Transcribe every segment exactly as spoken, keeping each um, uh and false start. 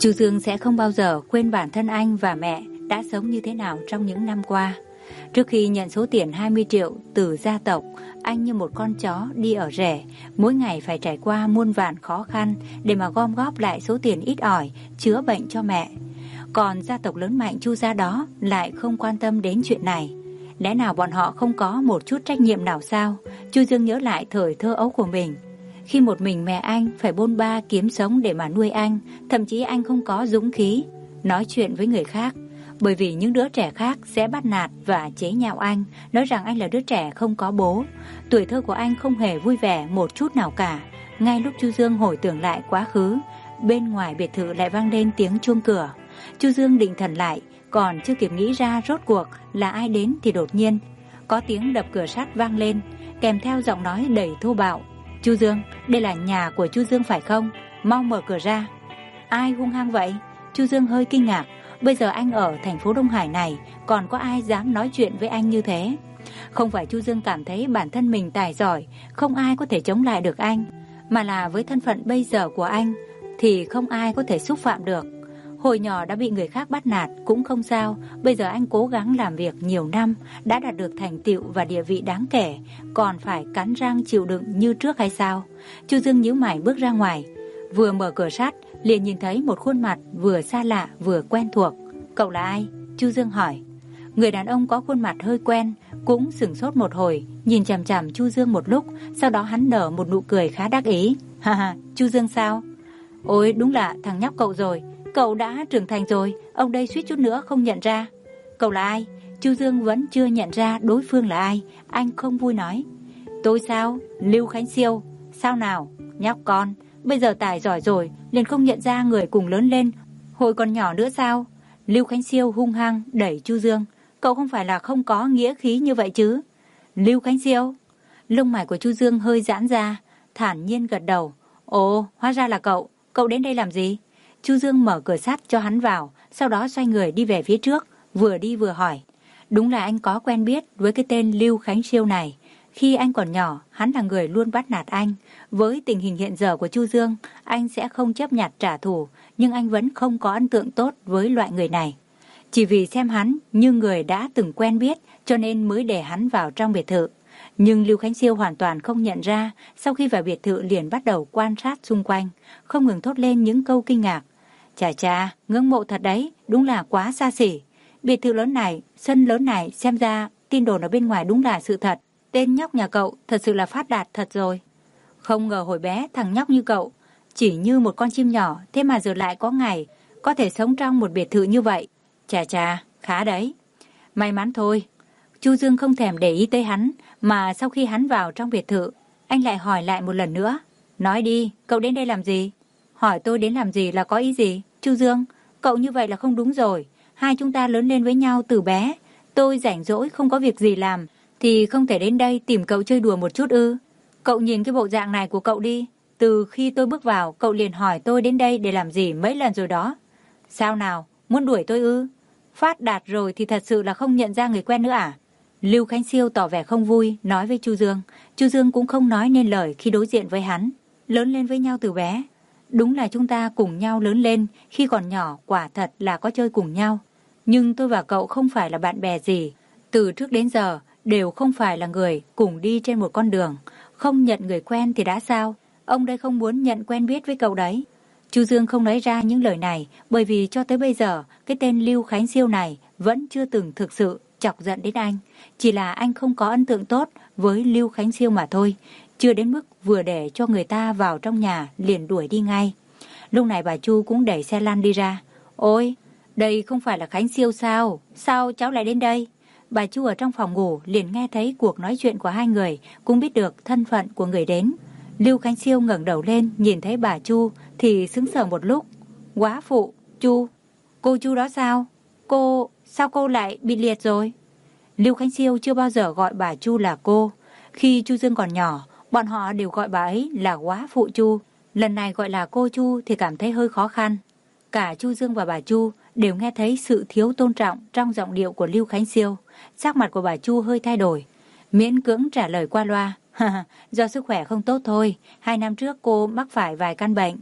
Chu Dương sẽ không bao giờ quên bản thân anh và mẹ đã sống như thế nào trong những năm qua. Trước khi nhận số tiền hai mươi triệu từ gia tộc, anh như một con chó đi ở rẻ, mỗi ngày phải trải qua muôn vàn khó khăn để mà gom góp lại số tiền ít ỏi chữa bệnh cho mẹ. Còn gia tộc lớn mạnh Chu gia đó lại không quan tâm đến chuyện này. Lẽ nào bọn họ không có một chút trách nhiệm nào sao? Chu Dương nhớ lại thời thơ ấu của mình. Khi một mình mẹ anh phải bôn ba kiếm sống để mà nuôi anh, thậm chí anh không có dũng khí nói chuyện với người khác, bởi vì những đứa trẻ khác sẽ bắt nạt và chế nhạo anh, nói rằng anh là đứa trẻ không có bố. Tuổi thơ của anh không hề vui vẻ một chút nào cả. Ngay lúc Chu Dương hồi tưởng lại quá khứ, bên ngoài biệt thự lại vang lên tiếng chuông cửa. Chu Dương định thần lại, còn chưa kịp nghĩ ra rốt cuộc là ai đến thì đột nhiên có tiếng đập cửa sắt vang lên, kèm theo giọng nói đầy thô bạo. Chu Dương, đây là nhà của Chu Dương phải không? Mau mở cửa ra. Ai hung hăng vậy? Chu Dương hơi kinh ngạc. Bây giờ anh ở thành phố Đông Hải này, còn có ai dám nói chuyện với anh như thế? Không phải Chu Dương cảm thấy bản thân mình tài giỏi, không ai có thể chống lại được anh, mà là với thân phận bây giờ của anh thì không ai có thể xúc phạm được. Hồi nhỏ đã bị người khác bắt nạt cũng không sao, bây giờ anh cố gắng làm việc nhiều năm, đã đạt được thành tựu và địa vị đáng kể, còn phải cắn răng chịu đựng như trước hay sao? Chu Dương nhíu mày bước ra ngoài, vừa mở cửa sắt liền nhìn thấy một khuôn mặt vừa xa lạ vừa quen thuộc. Cậu là ai? Chu Dương hỏi. Người đàn ông có khuôn mặt hơi quen cũng sửng sốt một hồi, nhìn chằm chằm Chu Dương một lúc, sau đó hắn nở một nụ cười khá đắc ý. Ha ha, Chu Dương sao? Ôi đúng là thằng nhóc cậu rồi, cậu đã trưởng thành rồi, ông đây suýt chút nữa không nhận ra. Cậu là ai? Chu Dương vẫn chưa nhận ra đối phương là ai, anh không vui nói. Tôi sao? Lưu Khánh Siêu. Sao nào? Nhóc con, bây giờ tài giỏi rồi, liền không nhận ra người cùng lớn lên hồi còn nhỏ nữa sao? Lưu Khánh Siêu hung hăng đẩy Chu Dương. Cậu không phải là không có nghĩa khí như vậy chứ? Lưu Khánh Siêu. Lông mày của Chu Dương hơi giãn ra, thản nhiên gật đầu. Ồ, hóa ra là cậu, cậu đến đây làm gì? Chu Dương mở cửa sắt cho hắn vào, sau đó xoay người đi về phía trước, vừa đi vừa hỏi. Đúng là anh có quen biết với cái tên Lưu Khánh Siêu này. Khi anh còn nhỏ, hắn là người luôn bắt nạt anh. Với tình hình hiện giờ của Chu Dương, anh sẽ không chấp nhặt trả thù, nhưng anh vẫn không có ấn tượng tốt với loại người này. Chỉ vì xem hắn như người đã từng quen biết, cho nên mới để hắn vào trong biệt thự. Nhưng Lưu Khánh Siêu hoàn toàn không nhận ra, sau khi vào biệt thự liền bắt đầu quan sát xung quanh, không ngừng thốt lên những câu kinh ngạc. Chà chà, ngưỡng mộ thật đấy, đúng là quá xa xỉ. Biệt thự lớn này, sân lớn này, xem ra tin đồn ở bên ngoài đúng là sự thật. Tên nhóc nhà cậu thật sự là phát đạt thật rồi. Không ngờ hồi bé thằng nhóc như cậu, chỉ như một con chim nhỏ, thế mà giờ lại có ngày có thể sống trong một biệt thự như vậy. Chà chà, khá đấy. May mắn thôi. Chu Dương không thèm để ý tới hắn, mà sau khi hắn vào trong biệt thự, anh lại hỏi lại một lần nữa. Nói đi, cậu đến đây làm gì? Hỏi tôi đến làm gì là có ý gì? Chu Dương, cậu như vậy là không đúng rồi. Hai chúng ta lớn lên với nhau từ bé. Tôi rảnh rỗi không có việc gì làm thì không thể đến đây tìm cậu chơi đùa một chút ư? Cậu nhìn cái bộ dạng này của cậu đi. Từ khi tôi bước vào, cậu liền hỏi tôi đến đây để làm gì mấy lần rồi đó. Sao nào, muốn đuổi tôi ư? Phát đạt rồi thì thật sự là không nhận ra người quen nữa à? Lưu Khánh Siêu tỏ vẻ không vui, nói với Chu Dương. Chu Dương cũng không nói nên lời khi đối diện với hắn. Lớn lên với nhau từ bé. Đúng là chúng ta cùng nhau lớn lên, khi còn nhỏ quả thật là có chơi cùng nhau. Nhưng tôi và cậu không phải là bạn bè gì. Từ trước đến giờ đều không phải là người cùng đi trên một con đường. Không nhận người quen thì đã sao? Ông đây không muốn nhận quen biết với cậu đấy. Chu Dương không nói ra những lời này bởi vì cho tới bây giờ cái tên Lưu Khánh Siêu này vẫn chưa từng thực sự chọc giận đến anh. Chỉ là anh không có ấn tượng tốt với Lưu Khánh Siêu mà thôi. Chưa đến mức vừa để cho người ta vào trong nhà liền đuổi đi ngay. Lúc này bà Chu cũng đẩy xe lăn đi ra. Ôi, đây không phải là Khánh Siêu sao? Sao cháu lại đến đây? Bà Chu ở trong phòng ngủ liền nghe thấy cuộc nói chuyện của hai người, cũng biết được thân phận của người đến. Lưu Khánh Siêu ngẩng đầu lên nhìn thấy bà Chu thì sững sờ một lúc. Quá phụ, Chu, cô Chu đó sao? Cô, sao cô lại bị liệt rồi? Lưu Khánh Siêu chưa bao giờ gọi bà Chu là cô. Khi Chu Dương còn nhỏ, bọn họ đều gọi bà ấy là quá phụ Chu. Lần này gọi là cô Chu thì cảm thấy hơi khó khăn. Cả Chu Dương và bà Chu đều nghe thấy sự thiếu tôn trọng trong giọng điệu của Lưu Khánh Siêu. Sắc mặt của bà Chu hơi thay đổi, miễn cưỡng trả lời qua loa. Do sức khỏe không tốt thôi, hai năm trước cô mắc phải vài căn bệnh.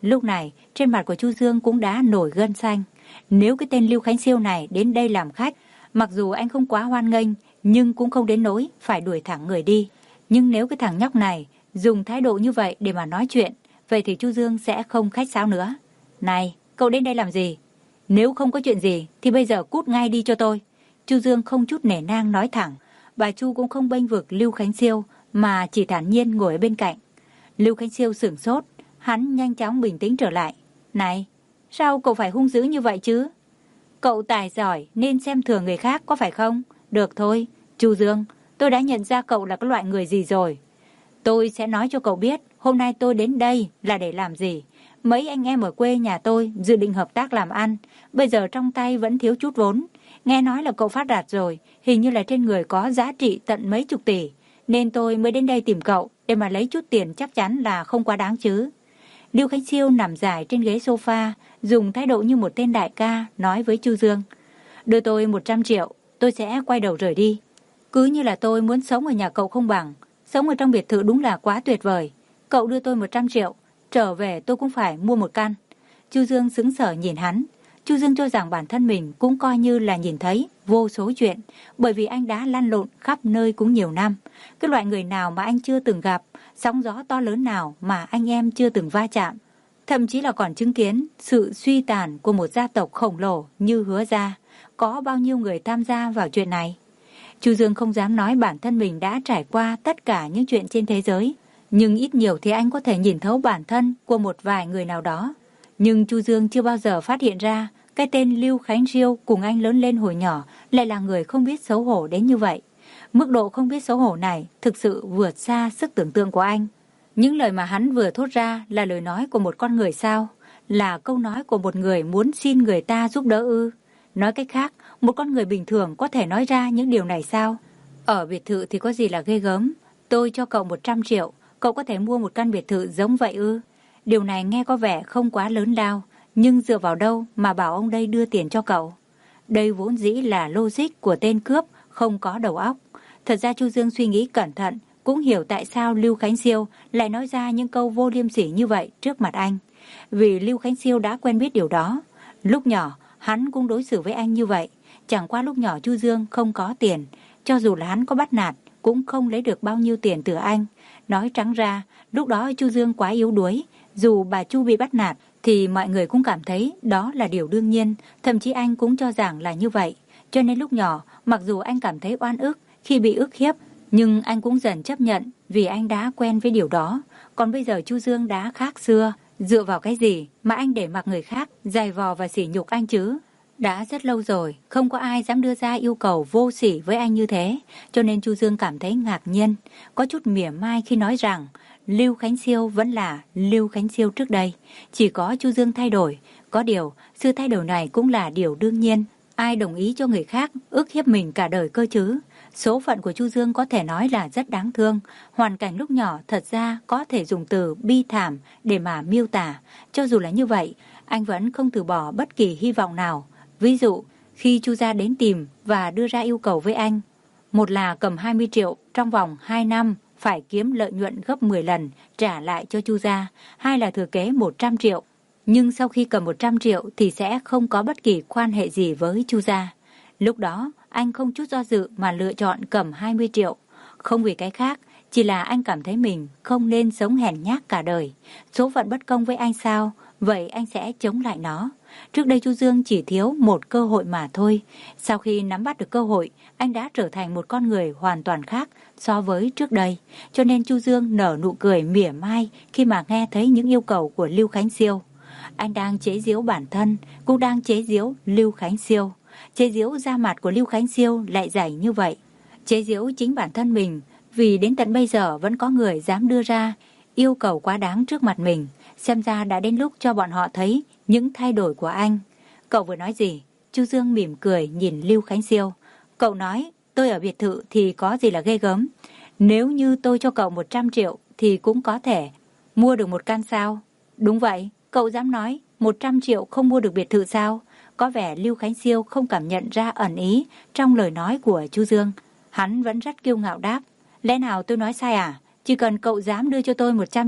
Lúc này, trên mặt của Chu Dương cũng đã nổi gân xanh. Nếu cái tên Lưu Khánh Siêu này đến đây làm khách, mặc dù anh không quá hoan nghênh, nhưng cũng không đến nỗi phải đuổi thẳng người đi. Nhưng nếu cái thằng nhóc này dùng thái độ như vậy để mà nói chuyện, vậy thì Chu Dương sẽ không khách sáo nữa. Này, cậu đến đây làm gì? Nếu không có chuyện gì thì bây giờ cút ngay đi cho tôi. Chu Dương không chút nể nang nói thẳng. Bà Chu cũng không bênh vực Lưu Khánh Siêu mà chỉ thản nhiên ngồi ở bên cạnh. Lưu Khánh Siêu sửng sốt, hắn nhanh chóng bình tĩnh trở lại. Này, sao cậu phải hung dữ như vậy chứ? Cậu tài giỏi nên xem thường người khác có phải không? Được thôi, Chu Dương, tôi đã nhận ra cậu là cái loại người gì rồi. Tôi sẽ nói cho cậu biết hôm nay tôi đến đây là để làm gì. Mấy anh em ở quê nhà tôi dự định hợp tác làm ăn, bây giờ trong tay vẫn thiếu chút vốn. Nghe nói là cậu phát đạt rồi, hình như là trên người có giá trị tận mấy chục tỷ, nên tôi mới đến đây tìm cậu để mà lấy chút tiền, chắc chắn là không quá đáng chứ. Lưu Khánh Siêu nằm dài trên ghế sofa, dùng thái độ như một tên đại ca nói với Chu Dương. Đưa tôi một trăm triệu, tôi sẽ quay đầu rời đi. Cứ như là tôi muốn sống ở nhà cậu không bằng. Sống ở trong biệt thự đúng là quá tuyệt vời. Cậu đưa tôi một trăm triệu, trở về tôi cũng phải mua một căn. Chu Dương sững sờ nhìn hắn. Chu Dương cho rằng bản thân mình cũng coi như là nhìn thấy vô số chuyện, bởi vì anh đã lăn lộn khắp nơi cũng nhiều năm. Cái loại người nào mà anh chưa từng gặp, sóng gió to lớn nào mà anh em chưa từng va chạm, thậm chí là còn chứng kiến sự suy tàn của một gia tộc khổng lồ như Hứa gia. Có bao nhiêu người tham gia vào chuyện này? Chu Dương không dám nói bản thân mình đã trải qua tất cả những chuyện trên thế giới, nhưng ít nhiều thì anh có thể nhìn thấu bản thân của một vài người nào đó. Nhưng Chu Dương chưa bao giờ phát hiện ra cái tên Lưu Khánh Siêu cùng anh lớn lên hồi nhỏ lại là người không biết xấu hổ đến như vậy. Mức độ không biết xấu hổ này thực sự vượt xa sức tưởng tượng của anh. Những lời mà hắn vừa thốt ra là lời nói của một con người sao? Là câu nói của một người muốn xin người ta giúp đỡ ư? Nói cách khác, một con người bình thường có thể nói ra những điều này sao? Ở biệt thự thì có gì là ghê gớm? Tôi cho cậu một trăm triệu, cậu có thể mua một căn biệt thự giống vậy ư? Điều này nghe có vẻ không quá lớn lao, nhưng dựa vào đâu mà bảo ông đây đưa tiền cho cậu? Đây vốn dĩ là logic của tên cướp không có đầu óc. Thật ra Chu Dương suy nghĩ cẩn thận, cũng hiểu tại sao Lưu Khánh Siêu lại nói ra những câu vô liêm sỉ như vậy trước mặt anh. Vì Lưu Khánh Siêu đã quen biết điều đó. Lúc nhỏ, hắn cũng đối xử với anh như vậy. Chẳng qua lúc nhỏ Chu Dương không có tiền, cho dù là hắn có bắt nạt, cũng không lấy được bao nhiêu tiền từ anh. Nói trắng ra, lúc đó Chu Dương quá yếu đuối. Dù bà Chu bị bắt nạt, thì mọi người cũng cảm thấy đó là điều đương nhiên. Thậm chí anh cũng cho rằng là như vậy. Cho nên lúc nhỏ, mặc dù anh cảm thấy oan ức khi bị ức hiếp, nhưng anh cũng dần chấp nhận vì anh đã quen với điều đó. Còn bây giờ Chu Dương đã khác xưa. Dựa vào cái gì mà anh để mặc người khác giày vò và sỉ nhục anh chứ? Đã rất lâu rồi, không có ai dám đưa ra yêu cầu vô sỉ với anh như thế. Cho nên Chu Dương cảm thấy ngạc nhiên, có chút mỉa mai khi nói rằng Lưu Khánh Siêu vẫn là Lưu Khánh Siêu trước đây. Chỉ có Chu Dương thay đổi. Có điều, sự thay đổi này cũng là điều đương nhiên. Ai đồng ý cho người khác ức hiếp mình cả đời cơ chứ? Số phận của Chu Dương có thể nói là rất đáng thương. Hoàn cảnh lúc nhỏ thật ra có thể dùng từ bi thảm để mà miêu tả. Cho dù là như vậy, anh vẫn không từ bỏ bất kỳ hy vọng nào. Ví dụ, khi Chu gia đến tìm và đưa ra yêu cầu với anh, một là cầm hai mươi triệu trong vòng hai năm phải kiếm lợi nhuận gấp mười lần trả lại cho Chu gia, hai là thừa kế một trăm triệu. Nhưng sau khi cầm một trăm triệu thì sẽ không có bất kỳ quan hệ gì với Chu gia. Lúc đó, anh không chút do dự mà lựa chọn cầm hai mươi triệu. Không vì cái khác, chỉ là anh cảm thấy mình không nên sống hèn nhát cả đời. Số phận bất công với anh sao? Vậy anh sẽ chống lại nó. Trước đây Chu Dương chỉ thiếu một cơ hội mà thôi. Sau khi nắm bắt được cơ hội, anh đã trở thành một con người hoàn toàn khác so với trước đây. Cho nên Chu Dương nở nụ cười mỉa mai khi mà nghe thấy những yêu cầu của Lưu Khánh Siêu. Anh đang chế giễu bản thân, cũng đang chế giễu Lưu Khánh Siêu. Chế giễu da mặt của Lưu Khánh Siêu lại dày như vậy. Chế giễu chính bản thân mình, vì đến tận bây giờ vẫn có người dám đưa ra yêu cầu quá đáng trước mặt mình. Xem ra đã đến lúc cho bọn họ thấy những thay đổi của anh. Cậu vừa nói gì? Chu Dương mỉm cười nhìn Lưu Khánh Siêu. Cậu nói tôi ở biệt thự thì có gì là ghê gớm. Nếu như tôi cho cậu một trăm triệu thì cũng có thể mua được một căn sao? Đúng vậy, cậu dám nói một trăm triệu không mua được biệt thự sao? Có vẻ Lưu Khánh Siêu không cảm nhận ra ẩn ý trong lời nói của Chu Dương. Hắn vẫn rất kiêu ngạo đáp. Lẽ nào tôi nói sai à? Chỉ cần cậu dám đưa cho tôi một trăm triệu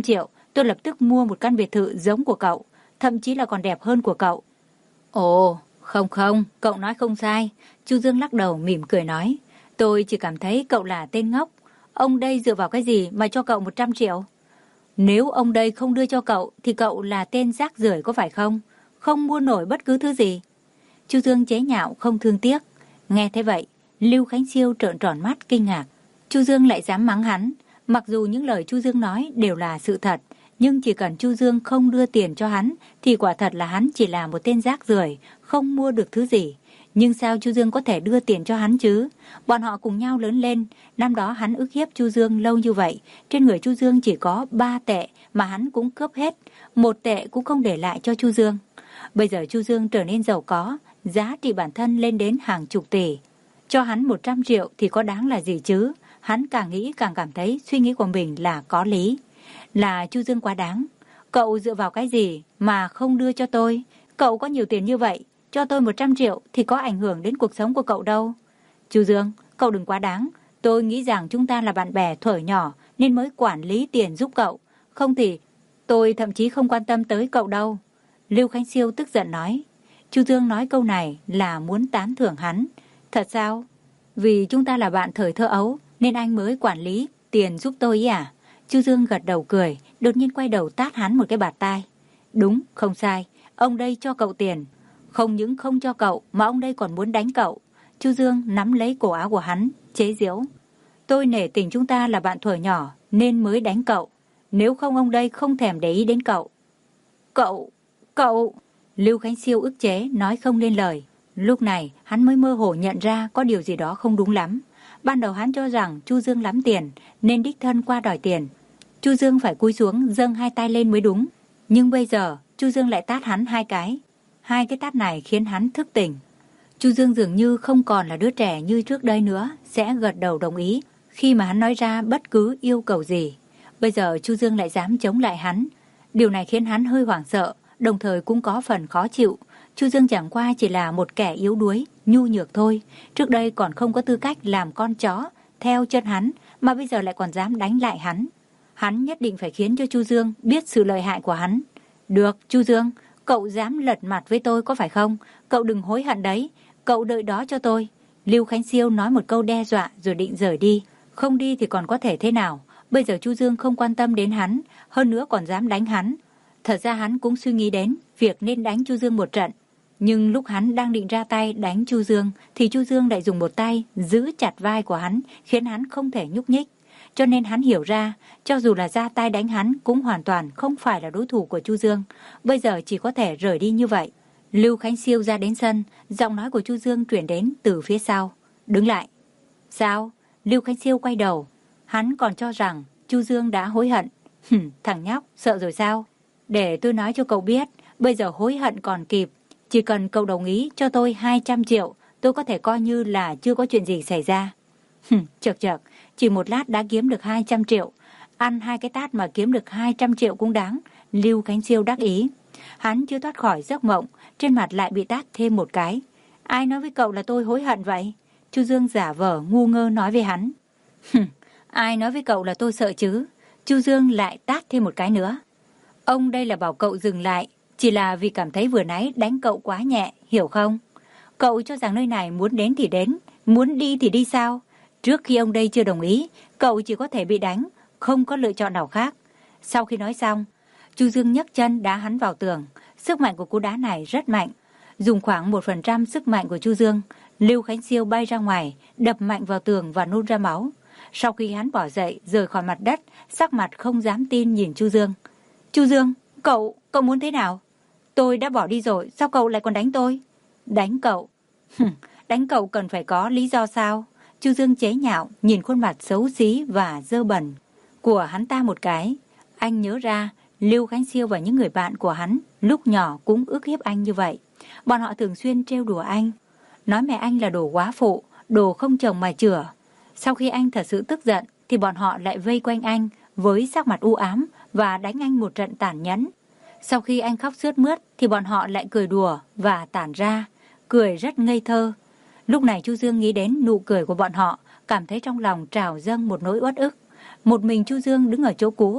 tôi lập tức mua một căn biệt thự giống của cậu, thậm chí là còn đẹp hơn của cậu. Ồ, không không, cậu nói không sai. Chu Dương lắc đầu mỉm cười nói. Tôi chỉ cảm thấy cậu là tên ngốc. Ông đây dựa vào cái gì mà cho cậu một trăm triệu? Nếu ông đây không đưa cho cậu thì cậu là tên rác rưởi có phải không? Không mua nổi bất cứ thứ gì. Chu Dương chế nhạo không thương tiếc. Nghe thế vậy, Lưu Khánh Siêu trợn tròn mắt kinh ngạc. Chu Dương lại dám mắng hắn. Mặc dù những lời Chu Dương nói đều là sự thật, nhưng chỉ cần Chu Dương không đưa tiền cho hắn thì quả thật là hắn chỉ là một tên rác rưởi, không mua được thứ gì. Nhưng sao Chu Dương có thể đưa tiền cho hắn chứ? Bọn họ cùng nhau lớn lên, năm đó hắn ức hiếp Chu Dương lâu như vậy, trên người Chu Dương chỉ có ba tệ mà hắn cũng cướp hết, một tệ cũng không để lại cho Chu Dương. Bây giờ Chu Dương trở nên giàu có, giá trị bản thân lên đến hàng chục tỷ. Cho hắn một trăm triệu thì có đáng là gì chứ? Hắn càng nghĩ càng cảm thấy suy nghĩ của mình là có lý. Là Chu Dương quá đáng. Cậu dựa vào cái gì mà không đưa cho tôi? Cậu có nhiều tiền như vậy, cho tôi một trăm triệu thì có ảnh hưởng đến cuộc sống của cậu đâu. Chu Dương, cậu đừng quá đáng. Tôi nghĩ rằng chúng ta là bạn bè thuở nhỏ nên mới quản lý tiền giúp cậu. Không thì tôi thậm chí không quan tâm tới cậu đâu. Lưu Khánh Siêu tức giận nói. Chu Dương nói câu này là muốn tán thưởng hắn. Thật sao? Vì chúng ta là bạn thời thơ ấu nên anh mới quản lý tiền giúp tôi ý à? Chu Dương gật đầu cười, đột nhiên quay đầu tát hắn một cái bạt tai. Đúng, không sai. Ông đây cho cậu tiền. Không những không cho cậu mà ông đây còn muốn đánh cậu. Chu Dương nắm lấy cổ áo của hắn, chế giễu. Tôi nể tình chúng ta là bạn thuở nhỏ nên mới đánh cậu. Nếu không ông đây không thèm để ý đến cậu. Cậu, cậu... Lưu Khánh Siêu ức chế nói không lên lời. Lúc này hắn mới mơ hồ nhận ra có điều gì đó không đúng lắm. Ban đầu hắn cho rằng Chu Dương lắm tiền nên đích thân qua đòi tiền. Chu Dương phải cúi xuống dâng hai tay lên mới đúng. Nhưng bây giờ Chu Dương lại tát hắn hai cái. Hai cái tát này khiến hắn thức tỉnh. Chu Dương dường như không còn là đứa trẻ như trước đây nữa, sẽ gật đầu đồng ý khi mà hắn nói ra bất cứ yêu cầu gì. Bây giờ Chu Dương lại dám chống lại hắn. Điều này khiến hắn hơi hoảng sợ, đồng thời cũng có phần khó chịu. Chu Dương chẳng qua chỉ là một kẻ yếu đuối, nhu nhược thôi. Trước đây còn không có tư cách làm con chó theo chân hắn, mà bây giờ lại còn dám đánh lại hắn. Hắn nhất định phải khiến cho Chu Dương biết sự lợi hại của hắn. Được, Chu Dương, cậu dám lật mặt với tôi có phải không? Cậu đừng hối hận đấy, cậu đợi đó cho tôi. Lưu Khánh Siêu nói một câu đe dọa rồi định rời đi. Không đi thì còn có thể thế nào? Bây giờ Chu Dương không quan tâm đến hắn, hơn nữa còn dám đánh hắn. Thật ra hắn cũng suy nghĩ đến việc nên đánh Chu Dương một trận. Nhưng lúc hắn đang định ra tay đánh Chu Dương thì Chu Dương lại dùng một tay giữ chặt vai của hắn, khiến hắn không thể nhúc nhích. Cho nên hắn hiểu ra, cho dù là ra tay đánh hắn cũng hoàn toàn không phải là đối thủ của Chu Dương. Bây giờ chỉ có thể rời đi như vậy. Lưu Khánh Siêu ra đến sân, giọng nói của Chu Dương truyền đến từ phía sau. Đứng lại. Sao? Lưu Khánh Siêu quay đầu. Hắn còn cho rằng Chu Dương đã hối hận. Hừm, thằng nhóc, sợ rồi sao? Để tôi nói cho cậu biết, bây giờ hối hận còn kịp. Chỉ cần cậu đồng ý cho tôi hai trăm triệu, tôi có thể coi như là chưa có chuyện gì xảy ra. Hừm, chật chật, chỉ một lát đã kiếm được hai trăm triệu. Ăn hai cái tát mà kiếm được hai trăm triệu cũng đáng. Lưu Khánh Siêu đắc ý. Hắn chưa thoát khỏi giấc mộng, trên mặt lại bị tát thêm một cái. Ai nói với cậu là tôi hối hận vậy? Chu Dương giả vờ ngu ngơ nói với hắn. Hừm, ai nói với cậu là tôi sợ chứ? Chu Dương lại tát thêm một cái nữa. Ông đây là bảo cậu dừng lại, chỉ là vì cảm thấy vừa nãy đánh cậu quá nhẹ, hiểu không? Cậu cho rằng nơi này muốn đến thì đến, muốn đi thì đi sao? Trước khi ông đây chưa đồng ý, cậu chỉ có thể bị đánh, không có lựa chọn nào khác. Sau khi nói xong, Chu Dương nhấc chân đá hắn vào tường. Sức mạnh của cú đá này rất mạnh. Dùng khoảng một phần trăm sức mạnh của Chu Dương, Lưu Khánh Siêu bay ra ngoài, đập mạnh vào tường và nôn ra máu. Sau khi hắn bỏ dậy, rời khỏi mặt đất, sắc mặt không dám tin nhìn Chu Dương. Chu Dương, cậu, cậu muốn thế nào? Tôi đã bỏ đi rồi, sao cậu lại còn đánh tôi? Đánh cậu? Hừm, đánh cậu cần phải có lý do sao? Chu Dương chế nhạo, nhìn khuôn mặt xấu xí và dơ bẩn của hắn ta một cái. Anh nhớ ra, Lưu Khánh Siêu và những người bạn của hắn lúc nhỏ cũng ức hiếp anh như vậy. Bọn họ thường xuyên trêu đùa anh, nói mẹ anh là đồ quá phụ, đồ không chồng mà chửa. Sau khi anh thật sự tức giận thì bọn họ lại vây quanh anh với sắc mặt u ám và đánh anh một trận tàn nhẫn. Sau khi anh khóc sướt mướt thì bọn họ lại cười đùa và tản ra, cười rất ngây thơ. Lúc này Chu Dương nghĩ đến nụ cười của bọn họ, cảm thấy trong lòng trào dâng một nỗi uất ức. Một mình Chu Dương đứng ở chỗ cũ,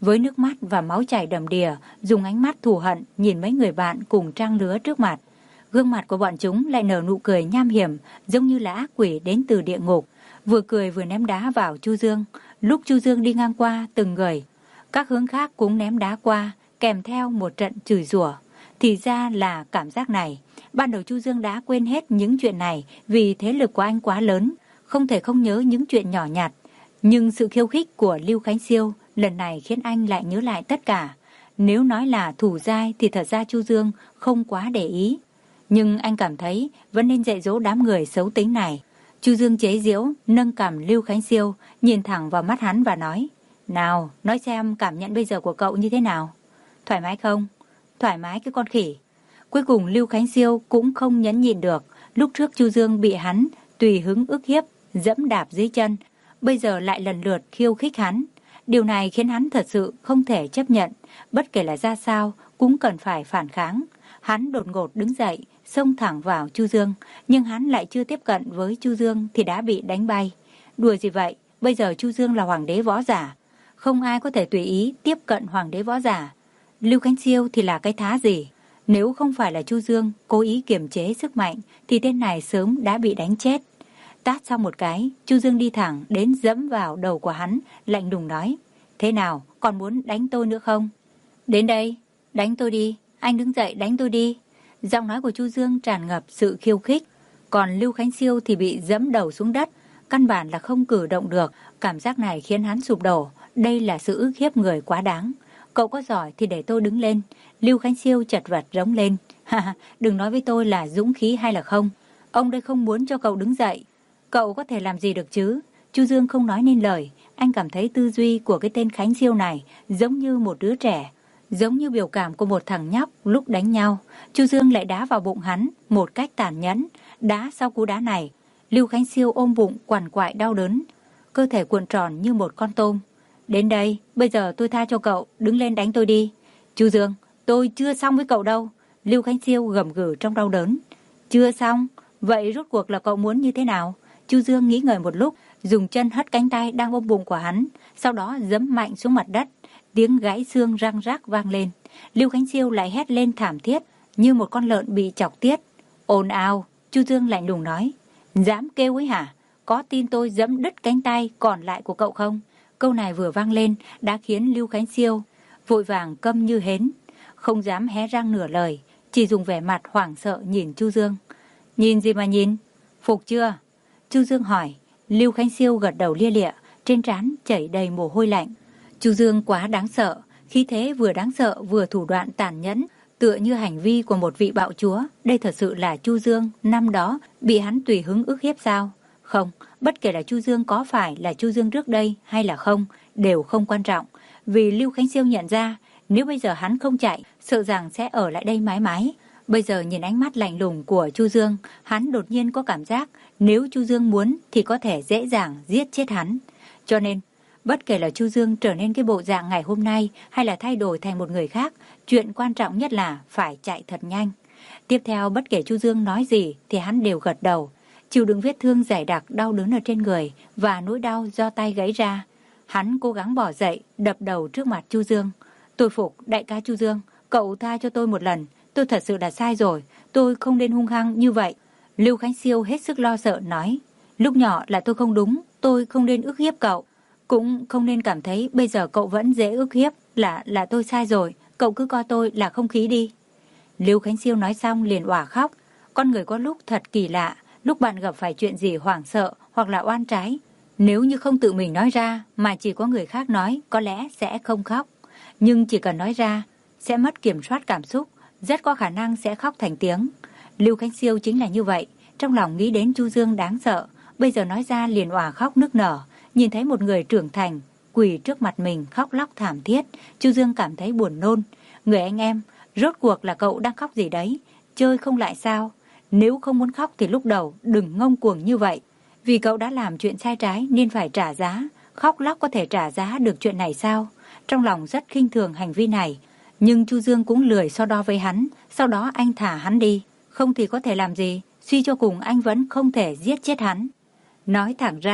với nước mắt và máu chảy đầm đìa, dùng ánh mắt thù hận nhìn mấy người bạn cùng trang lứa trước mặt. Gương mặt của bọn chúng lại nở nụ cười nham hiểm, giống như là ác quỷ đến từ địa ngục, vừa cười vừa ném đá vào Chu Dương. Lúc Chu Dương đi ngang qua từng người, các hướng khác cũng ném đá qua, kèm theo một trận chửi rủa. Thì ra là cảm giác này. Ban đầu Chu Dương đã quên hết những chuyện này vì thế lực của anh quá lớn, không thể không nhớ những chuyện nhỏ nhặt. Nhưng sự khiêu khích của Lưu Khánh Siêu lần này khiến anh lại nhớ lại tất cả. Nếu nói là thủ dai thì thật ra Chu Dương không quá để ý. Nhưng anh cảm thấy vẫn nên dạy dỗ đám người xấu tính này. Chu Dương chế giễu, nâng cằm Lưu Khánh Siêu, nhìn thẳng vào mắt hắn và nói: "Nào, nói xem cảm nhận bây giờ của cậu như thế nào? Thoải mái không?" "Thoải mái cái con khỉ." Cuối cùng Lưu Khánh Siêu cũng không nhẫn nhịn được. Lúc trước Chu Dương bị hắn tùy hứng ức hiếp, dẫm đạp dưới chân, bây giờ lại lần lượt khiêu khích hắn. Điều này khiến hắn thật sự không thể chấp nhận, bất kể là ra sao cũng cần phải phản kháng. Hắn đột ngột đứng dậy, xông thẳng vào Chu Dương, nhưng hắn lại chưa tiếp cận với Chu Dương thì đã bị đánh bay. Đùa gì vậy, bây giờ Chu Dương là hoàng đế võ giả, không ai có thể tùy ý tiếp cận hoàng đế võ giả. Lưu Khánh Siêu thì là cái thá gì? Nếu không phải là Chu Dương cố ý kiềm chế sức mạnh thì tên này sớm đã bị đánh chết. Tát xong một cái, Chu Dương đi thẳng đến dẫm vào đầu của hắn, lạnh lùng nói: "Thế nào, còn muốn đánh tôi nữa không? Đến đây, đánh tôi đi, anh đứng dậy đánh tôi đi." Giọng nói của Chu Dương tràn ngập sự khiêu khích, còn Lưu Khánh Siêu thì bị dẫm đầu xuống đất, căn bản là không cử động được. Cảm giác này khiến hắn sụp đổ, đây là sự ức hiếp người quá đáng. "Cậu có giỏi thì để tôi đứng lên." Lưu Khánh Siêu chật vật rống lên: "Ha, đừng nói với tôi là dũng khí hay là không. Ông đây không muốn cho cậu đứng dậy. Cậu có thể làm gì được chứ?" Chu Dương không nói nên lời. Anh cảm thấy tư duy của cái tên Khánh Siêu này giống như một đứa trẻ, giống như biểu cảm của một thằng nhóc lúc đánh nhau. Chu Dương lại đá vào bụng hắn một cách tàn nhẫn. Đá sau cú đá này, Lưu Khánh Siêu ôm bụng quằn quại đau đớn, cơ thể cuộn tròn như một con tôm. "Đến đây, bây giờ tôi tha cho cậu, đứng lên đánh tôi đi." "Chu Dương, tôi chưa xong với cậu đâu." Lưu Khánh Siêu gầm gừ trong đau đớn. "Chưa xong? Vậy rốt cuộc là cậu muốn như thế nào?" Chu Dương nghĩ ngợi một lúc, dùng chân hất cánh tay đang ôm bụng của hắn, sau đó giẫm mạnh xuống mặt đất. Tiếng gãy xương răng rác vang lên. Lưu Khánh Siêu lại hét lên thảm thiết như một con lợn bị chọc tiết. "Ồn ào!" Chu Dương lạnh lùng nói. "Dám kêu ấy hả? Có tin tôi giẫm đứt cánh tay còn lại của cậu không?" Câu này vừa vang lên đã khiến Lưu Khánh Siêu vội vàng câm như hến, không dám hé răng nửa lời, chỉ dùng vẻ mặt hoảng sợ nhìn Chu Dương. "Nhìn gì mà nhìn? Phục chưa?" Chu Dương hỏi. Lưu Khánh Siêu gật đầu lia lịa, trên trán chảy đầy mồ hôi lạnh. Chu Dương quá đáng sợ, khí thế vừa đáng sợ vừa thủ đoạn tàn nhẫn, tựa như hành vi của một vị bạo chúa. Đây thật sự là Chu Dương năm đó bị hắn tùy hứng ức hiếp sao? Không, bất kể là Chu Dương có phải là Chu Dương trước đây hay là không, đều không quan trọng. Vì Lưu Khánh Siêu nhận ra, nếu bây giờ hắn không chạy, sợ rằng sẽ ở lại đây mãi mãi. Bây giờ nhìn ánh mắt lạnh lùng của Chu Dương, hắn đột nhiên có cảm giác nếu Chu Dương muốn thì có thể dễ dàng giết chết hắn. Cho nên, bất kể là Chu Dương trở nên cái bộ dạng ngày hôm nay hay là thay đổi thành một người khác, chuyện quan trọng nhất là phải chạy thật nhanh. Tiếp theo, bất kể Chu Dương nói gì thì hắn đều gật đầu, chịu đựng vết thương dày đặc đau đớn ở trên người và nỗi đau do tay gãy ra. Hắn cố gắng bỏ dậy, đập đầu trước mặt Chu Dương. "Tôi phục đại ca Chu Dương, cậu tha cho tôi một lần, tôi thật sự là sai rồi, tôi không nên hung hăng như vậy." Lưu Khánh Siêu hết sức lo sợ nói. "Lúc nhỏ là tôi không đúng, tôi không nên ức hiếp cậu, cũng không nên cảm thấy bây giờ cậu vẫn dễ ức hiếp, là là tôi sai rồi, cậu cứ coi tôi là không khí đi." Lưu Khánh Siêu nói xong liền òa khóc. Con người có lúc thật kỳ lạ, lúc bạn gặp phải chuyện gì hoảng sợ hoặc là oan trái, nếu như không tự mình nói ra mà chỉ có người khác nói, có lẽ sẽ không khóc. Nhưng chỉ cần nói ra, sẽ mất kiểm soát cảm xúc, rất có khả năng sẽ khóc thành tiếng. Lưu Khánh Siêu chính là như vậy, trong lòng nghĩ đến Chu Dương đáng sợ, bây giờ nói ra liền òa khóc nức nở. Nhìn thấy một người trưởng thành quỳ trước mặt mình khóc lóc thảm thiết, Chu Dương cảm thấy buồn nôn. "Người anh em, rốt cuộc là cậu đang khóc gì đấy? Chơi không lại sao? Nếu không muốn khóc thì lúc đầu đừng ngông cuồng như vậy. Vì cậu đã làm chuyện sai trái nên phải trả giá, khóc lóc có thể trả giá được chuyện này sao?" Trong lòng rất khinh thường hành vi này, nhưng Chu Dương cũng lười so đo với hắn. Sau đó anh thả hắn đi, không thì có thể làm gì, suy cho cùng anh vẫn không thể giết chết hắn. Nói thẳng ra,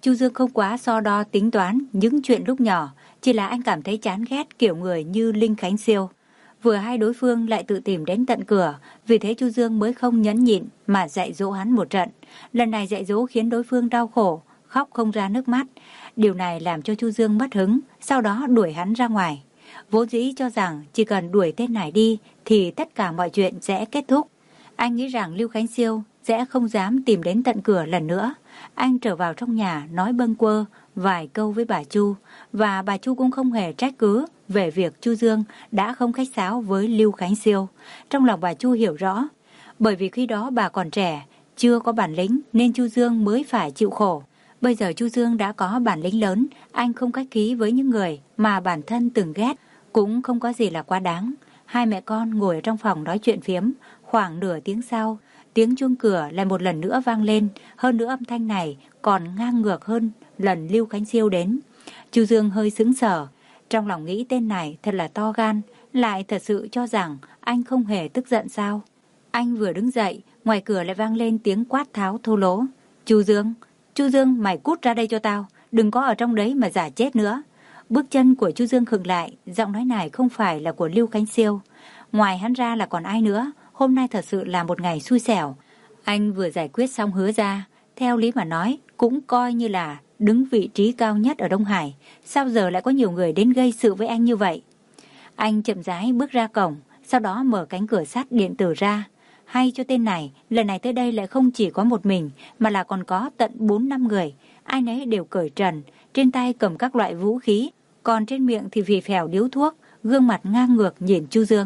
Chu Dương không quá so đo tính toán những chuyện lúc nhỏ, chỉ là anh cảm thấy chán ghét kiểu người như Linh Khánh Siêu. Vừa hay đối phương lại tự tìm đến tận cửa, vì thế Chu Dương mới không nhẫn nhịn mà dạy dỗ hắn một trận. Lần này dạy dỗ khiến đối phương đau khổ, khóc không ra nước mắt. Điều này làm cho Chu Dương mất hứng, sau đó đuổi hắn ra ngoài. Vốn dĩ cho rằng chỉ cần đuổi tên này đi thì tất cả mọi chuyện sẽ kết thúc. Anh nghĩ rằng Lưu Khánh Siêu sẽ không dám tìm đến tận cửa lần nữa. Anh trở vào trong nhà nói bâng quơ vài câu với bà Chu, và bà Chu cũng không hề trách cứ về việc Chu Dương đã không khách sáo với Lưu Khánh Siêu. Trong lòng bà Chu hiểu rõ, bởi vì khi đó bà còn trẻ, chưa có bản lĩnh nên Chu Dương mới phải chịu khổ. Bây giờ Chu Dương đã có bản lĩnh lớn, anh không khách khí với những người mà bản thân từng ghét, cũng không có gì là quá đáng. Hai mẹ con ngồi ở trong phòng nói chuyện phiếm, khoảng nửa tiếng sau, tiếng chuông cửa lại một lần nữa vang lên, hơn nữa âm thanh này còn ngang ngược hơn lần Lưu Khánh Siêu đến. Chu Dương hơi sững sờ, trong lòng nghĩ tên này thật là to gan, lại thật sự cho rằng anh không hề tức giận sao. Anh vừa đứng dậy, ngoài cửa lại vang lên tiếng quát tháo thô lỗ. Chu Dương, Chu Dương, mày cút ra đây cho tao, đừng có ở trong đấy mà giả chết nữa. Bước chân của Chu Dương khựng lại, giọng nói này không phải là của Lưu Khánh Siêu. Ngoài hắn ra là còn ai nữa, hôm nay thật sự là một ngày xui xẻo. Anh vừa giải quyết xong Hứa Gia, theo lý mà nói cũng coi như là đứng vị trí cao nhất ở Đông Hải, sao giờ lại có nhiều người đến gây sự với anh như vậy? Anh chậm rãi bước ra cổng, sau đó mở cánh cửa sắt điện tử ra. Hay cho tên này, lần này tới đây lại không chỉ có một mình, mà là còn có tận bốn năm người. Ai nấy đều cởi trần, trên tay cầm các loại vũ khí, còn trên miệng thì phì phèo điếu thuốc, gương mặt ngang ngược nhìn Chu Dương.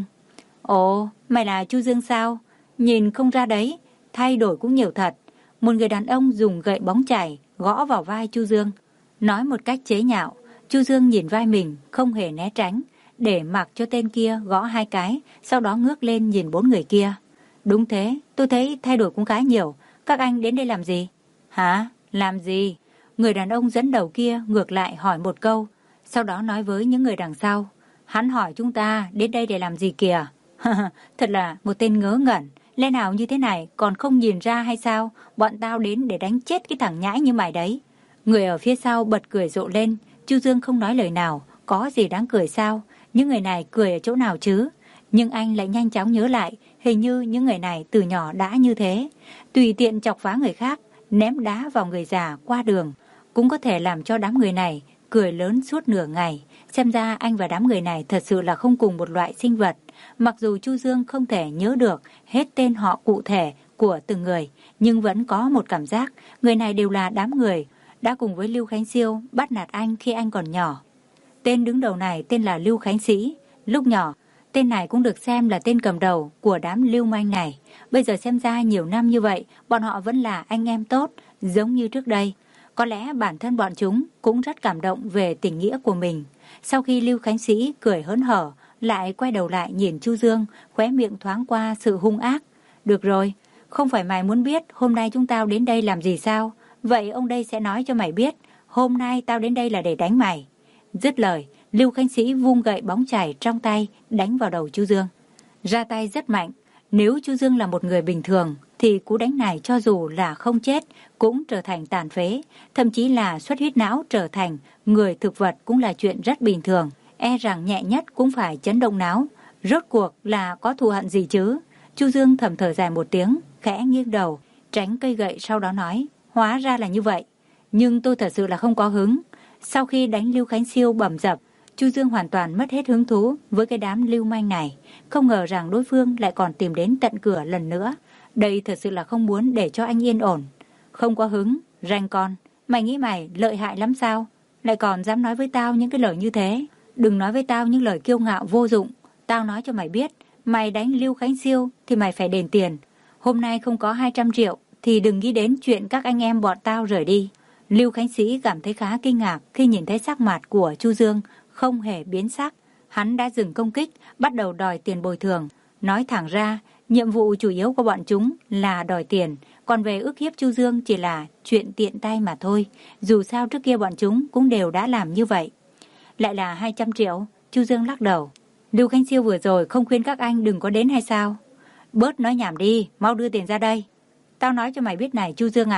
Ồ, mày là Chu Dương sao? Nhìn không ra đấy, thay đổi cũng nhiều thật. Một người đàn ông dùng gậy bóng chảy gõ vào vai Chu Dương, nói một cách chế nhạo. Chu Dương nhìn vai mình, không hề né tránh, để mặc cho tên kia gõ hai cái, sau đó ngước lên nhìn bốn người kia. Đúng thế, tôi thấy thay đổi cũng khá nhiều. Các anh đến đây làm gì? Hả? Làm gì? Người đàn ông dẫn đầu kia ngược lại hỏi một câu, sau đó nói với những người đằng sau. Hắn hỏi chúng ta đến đây để làm gì kìa? Thật là một tên ngớ ngẩn. Lẽ nào như thế này còn không nhìn ra hay sao? Bọn tao đến để đánh chết cái thằng nhãi như mày đấy. Người ở phía sau bật cười rộ lên. Chu Dương không nói lời nào. Có gì đáng cười sao? Những người này cười ở chỗ nào chứ? Nhưng anh lại nhanh chóng nhớ lại, hình như những người này từ nhỏ đã như thế. Tùy tiện chọc phá người khác, ném đá vào người già qua đường, cũng có thể làm cho đám người này cười lớn suốt nửa ngày. Xem ra anh và đám người này thật sự là không cùng một loại sinh vật. Mặc dù Chu Dương không thể nhớ được hết tên họ cụ thể của từng người, nhưng vẫn có một cảm giác người này đều là đám người đã cùng với Lưu Khánh Siêu bắt nạt anh khi anh còn nhỏ. Tên đứng đầu này tên là Lưu Khánh Sĩ. Lúc nhỏ, tên này cũng được xem là tên cầm đầu của đám lưu manh này. Bây giờ xem ra nhiều năm như vậy, bọn họ vẫn là anh em tốt, giống như trước đây. Có lẽ bản thân bọn chúng cũng rất cảm động về tình nghĩa của mình. Sau khi Lưu Khánh Sĩ cười hớn hở, lại quay đầu lại nhìn Chu Dương, khóe miệng thoáng qua sự hung ác. Được rồi, không phải mày muốn biết hôm nay chúng tao đến đây làm gì sao? Vậy ông đây sẽ nói cho mày biết, hôm nay tao đến đây là để đánh mày. Dứt lời, Lưu Khánh Sĩ vung gậy bóng chảy trong tay đánh vào đầu Chu Dương. Ra tay rất mạnh. Nếu Chu Dương là một người bình thường thì cú đánh này cho dù là không chết cũng trở thành tàn phế, thậm chí là xuất huyết não trở thành người thực vật cũng là chuyện rất bình thường. E rằng nhẹ nhất cũng phải chấn động não. Rốt cuộc là có thù hận gì chứ? Chu Dương thầm thở dài một tiếng, khẽ nghiêng đầu, tránh cây gậy, sau đó nói, hóa ra là như vậy. Nhưng tôi thật sự là không có hứng. Sau khi đánh Lưu Khánh Siêu bầm dập, Chu Dương hoàn toàn mất hết hứng thú với cái đám lưu manh này. Không ngờ rằng đối phương lại còn tìm đến tận cửa lần nữa. Đây thật sự là không muốn để cho anh yên ổn. Không có hứng, ranh con. Mày nghĩ mày lợi hại lắm sao? Lại còn dám nói với tao những cái lời như thế. Đừng nói với tao những lời kiêu ngạo vô dụng. Tao nói cho mày biết, mày đánh Lưu Khánh Siêu thì mày phải đền tiền. Hôm nay không có hai trăm triệu thì đừng nghĩ đến chuyện các anh em bọn tao rời đi. Lưu Khánh Sĩ cảm thấy khá kinh ngạc khi nhìn thấy sắc mặt của Chu Dương không hề biến sắc. Hắn đã dừng công kích, bắt đầu đòi tiền bồi thường. Nói thẳng ra, nhiệm vụ chủ yếu của bọn chúng là đòi tiền, còn về ức hiếp Chu Dương chỉ là chuyện tiện tay mà thôi. Dù sao trước kia bọn chúng cũng đều đã làm như vậy. Lại là hai trăm triệu, Chu Dương lắc đầu. Lưu Khánh Siêu vừa rồi không khuyên các anh đừng có đến hay sao? Bớt nói nhảm đi, mau đưa tiền ra đây. Tao nói cho mày biết này Chu Dương à,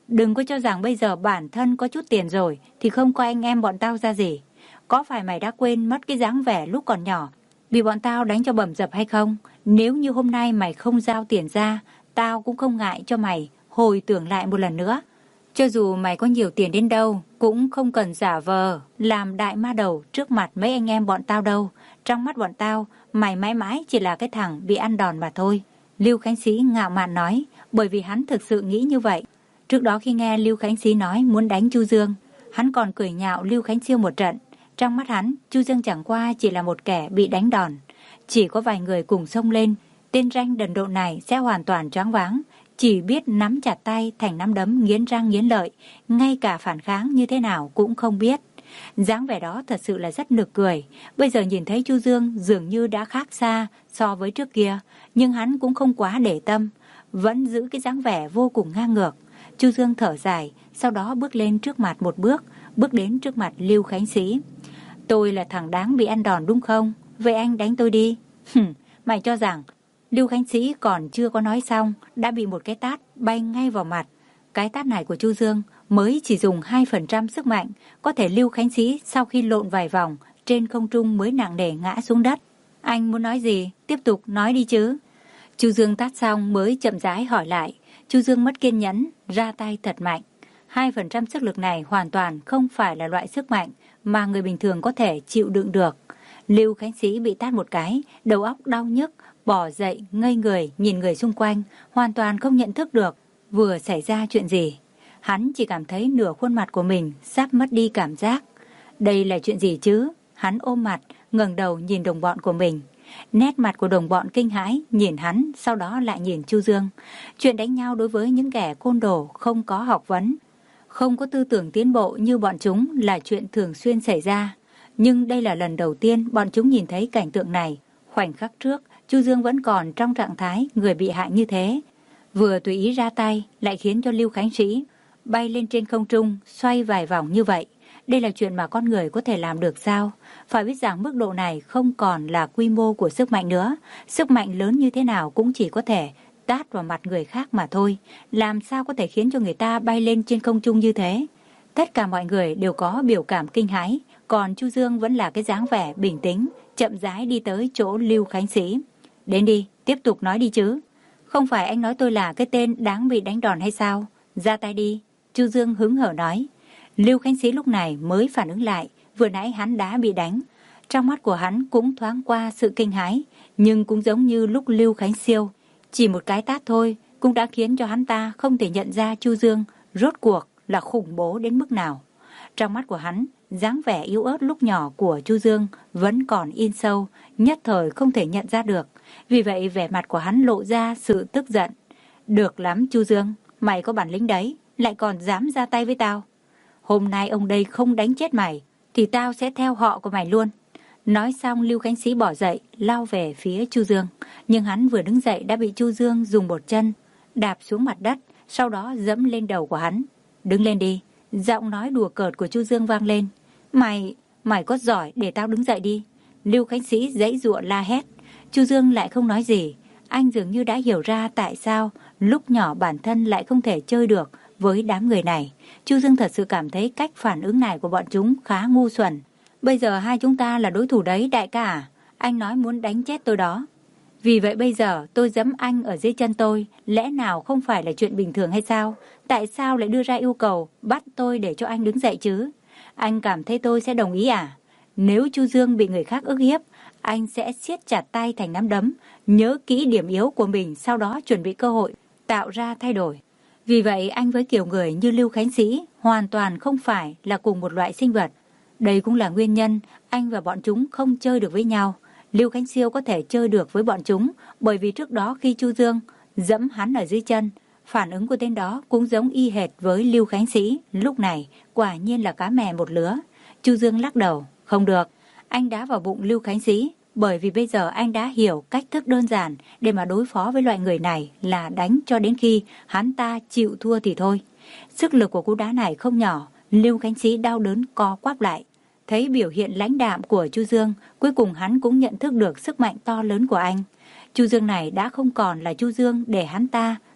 Đừng có cho rằng bây giờ bản thân có chút tiền rồi thì không coi anh em bọn tao ra gì. Có phải mày đã quên mất cái dáng vẻ lúc còn nhỏ bị bọn tao đánh cho bầm dập hay không? Nếu như hôm nay mày không giao tiền ra, tao cũng không ngại cho mày hồi tưởng lại một lần nữa. Cho dù mày có nhiều tiền đến đâu, cũng không cần giả vờ làm đại ma đầu trước mặt mấy anh em bọn tao đâu. Trong mắt bọn tao, mày mãi mãi chỉ là cái thằng bị ăn đòn mà thôi. Lưu Khánh Sĩ ngạo mạn nói, bởi vì hắn thực sự nghĩ như vậy. Trước đó khi nghe Lưu Khánh Sĩ nói muốn đánh Chu Dương, hắn còn cười nhạo Lưu Khánh Siêu một trận. Trong mắt hắn, Chu Dương chẳng qua chỉ là một kẻ bị đánh đòn. Chỉ có vài người cùng xông lên, tên ranh đần độn này sẽ hoàn toàn choáng váng, chỉ biết nắm chặt tay thành nắm đấm nghiến răng nghiến lợi, ngay cả phản kháng như thế nào cũng không biết. Dáng vẻ đó thật sự là rất nực cười. Bây giờ nhìn thấy Chu Dương dường như đã khác xa so với trước kia, nhưng hắn cũng không quá để tâm, vẫn giữ cái dáng vẻ vô cùng ngang ngược. Chu Dương thở dài, sau đó bước lên trước mặt một bước, bước đến trước mặt Lưu Khánh Sĩ. Tôi là thằng đáng bị ăn đòn đúng không? Vậy anh đánh tôi đi. Hừm, mày cho rằng Lưu Khánh Sĩ còn chưa có nói xong đã bị một cái tát bay ngay vào mặt. Cái tát này của Chu Dương mới chỉ dùng hai phần trăm sức mạnh, có thể Lưu Khánh Sĩ sau khi lộn vài vòng trên không trung mới nặng nề ngã xuống đất. Anh muốn nói gì? Tiếp tục nói đi chứ. Chu Dương tát xong mới chậm rãi hỏi lại. Chu Dương mất kiên nhẫn, ra tay thật mạnh. hai phần trăm sức lực này hoàn toàn không phải là loại sức mạnh mà người bình thường có thể chịu đựng được. Lưu Khánh Sĩ bị tát một cái, đầu óc đau nhức, bỏ dậy, ngây người, nhìn người xung quanh, hoàn toàn không nhận thức được vừa xảy ra chuyện gì. Hắn chỉ cảm thấy nửa khuôn mặt của mình sắp mất đi cảm giác. Đây là chuyện gì chứ? Hắn ôm mặt, ngẩng đầu nhìn đồng bọn của mình. Nét mặt của đồng bọn kinh hãi, nhìn hắn, sau đó lại nhìn Chu Dương. Chuyện đánh nhau đối với những kẻ côn đồ không có học vấn, không có tư tưởng tiến bộ như bọn chúng là chuyện thường xuyên xảy ra. Nhưng đây là lần đầu tiên bọn chúng nhìn thấy cảnh tượng này. Khoảnh khắc trước, Chu Dương vẫn còn trong trạng thái người bị hại như thế. Vừa tùy ý ra tay lại khiến cho Lưu Khánh Sĩ bay lên trên không trung, xoay vài vòng như vậy. Đây là chuyện mà con người có thể làm được sao? Phải biết rằng mức độ này không còn là quy mô của sức mạnh nữa. Sức mạnh lớn như thế nào cũng chỉ có thể tát vào mặt người khác mà thôi. Làm sao có thể khiến cho người ta bay lên trên không trung như thế? Tất cả mọi người đều có biểu cảm kinh hãi, còn Chu Dương vẫn là cái dáng vẻ bình tĩnh, chậm rãi đi tới chỗ Lưu Khánh Sĩ. Đến đi, tiếp tục nói đi chứ. Không phải anh nói tôi là cái tên đáng bị đánh đòn hay sao? Ra tay đi, Chu Dương hứng hở nói. Lưu Khánh Sĩ lúc này mới phản ứng lại, vừa nãy hắn đã bị đánh. Trong mắt của hắn cũng thoáng qua sự kinh hãi, nhưng cũng giống như lúc Lưu Khánh Siêu, chỉ một cái tát thôi cũng đã khiến cho hắn ta không thể nhận ra Chu Dương rốt cuộc là khủng bố đến mức nào. Trong mắt của hắn, dáng vẻ yếu ớt lúc nhỏ của Chu Dương vẫn còn in sâu, nhất thời không thể nhận ra được. Vì vậy vẻ mặt của hắn lộ ra sự tức giận. Được lắm Chu Dương, mày có bản lĩnh đấy, lại còn dám ra tay với tao. Hôm nay ông đây không đánh chết mày, thì tao sẽ theo họ của mày luôn. Nói xong Lưu Khánh Sĩ bỏ dậy, lao về phía Chu Dương. Nhưng hắn vừa đứng dậy đã bị Chu Dương dùng một chân đạp xuống mặt đất, sau đó dẫm lên đầu của hắn. Đứng lên đi, giọng nói đùa cợt của Chu Dương vang lên. Mày, mày có giỏi để tao đứng dậy đi. Lưu Khánh Sĩ giãy giụa la hét. Chu Dương lại không nói gì. Anh dường như đã hiểu ra tại sao lúc nhỏ bản thân lại không thể chơi được với đám người này. Chu Dương thật sự cảm thấy cách phản ứng này của bọn chúng khá ngu xuẩn. Bây giờ hai chúng ta là đối thủ đấy đại ca à? Anh nói muốn đánh chết tôi đó. Vì vậy bây giờ tôi giẫm anh ở dưới chân tôi, lẽ nào không phải là chuyện bình thường hay sao? Tại sao lại đưa ra yêu cầu bắt tôi để cho anh đứng dậy chứ? Anh cảm thấy tôi sẽ đồng ý à? Nếu Chu Dương bị người khác ức hiếp, anh sẽ siết chặt tay thành nắm đấm, nhớ kỹ điểm yếu của mình, sau đó chuẩn bị cơ hội, tạo ra thay đổi. Vì vậy anh với kiểu người như Lưu Khánh Sĩ hoàn toàn không phải là cùng một loại sinh vật. Đây cũng là nguyên nhân anh và bọn chúng không chơi được với nhau. Lưu Khánh Siêu có thể chơi được với bọn chúng bởi vì trước đó khi Chu Dương dẫm hắn ở dưới chân, phản ứng của tên đó cũng giống y hệt với Lưu Khánh Sĩ. Lúc này quả nhiên là cá mè một lứa. Chu Dương lắc đầu, không được, anh đá vào bụng Lưu Khánh Sĩ, bởi vì bây giờ anh đã hiểu cách thức đơn giản để mà đối phó với loại người này là đánh cho đến khi hắn ta chịu thua thì thôi. Sức lực của cú đá này không nhỏ, Lưu Khánh Sĩ đau đớn co quắp lại. Thấy biểu hiện lãnh đạm của Chu Dương, cuối cùng hắn cũng nhận thức được sức mạnh to lớn của anh. Chu Dương này đã không còn là Chu Dương để hắn ta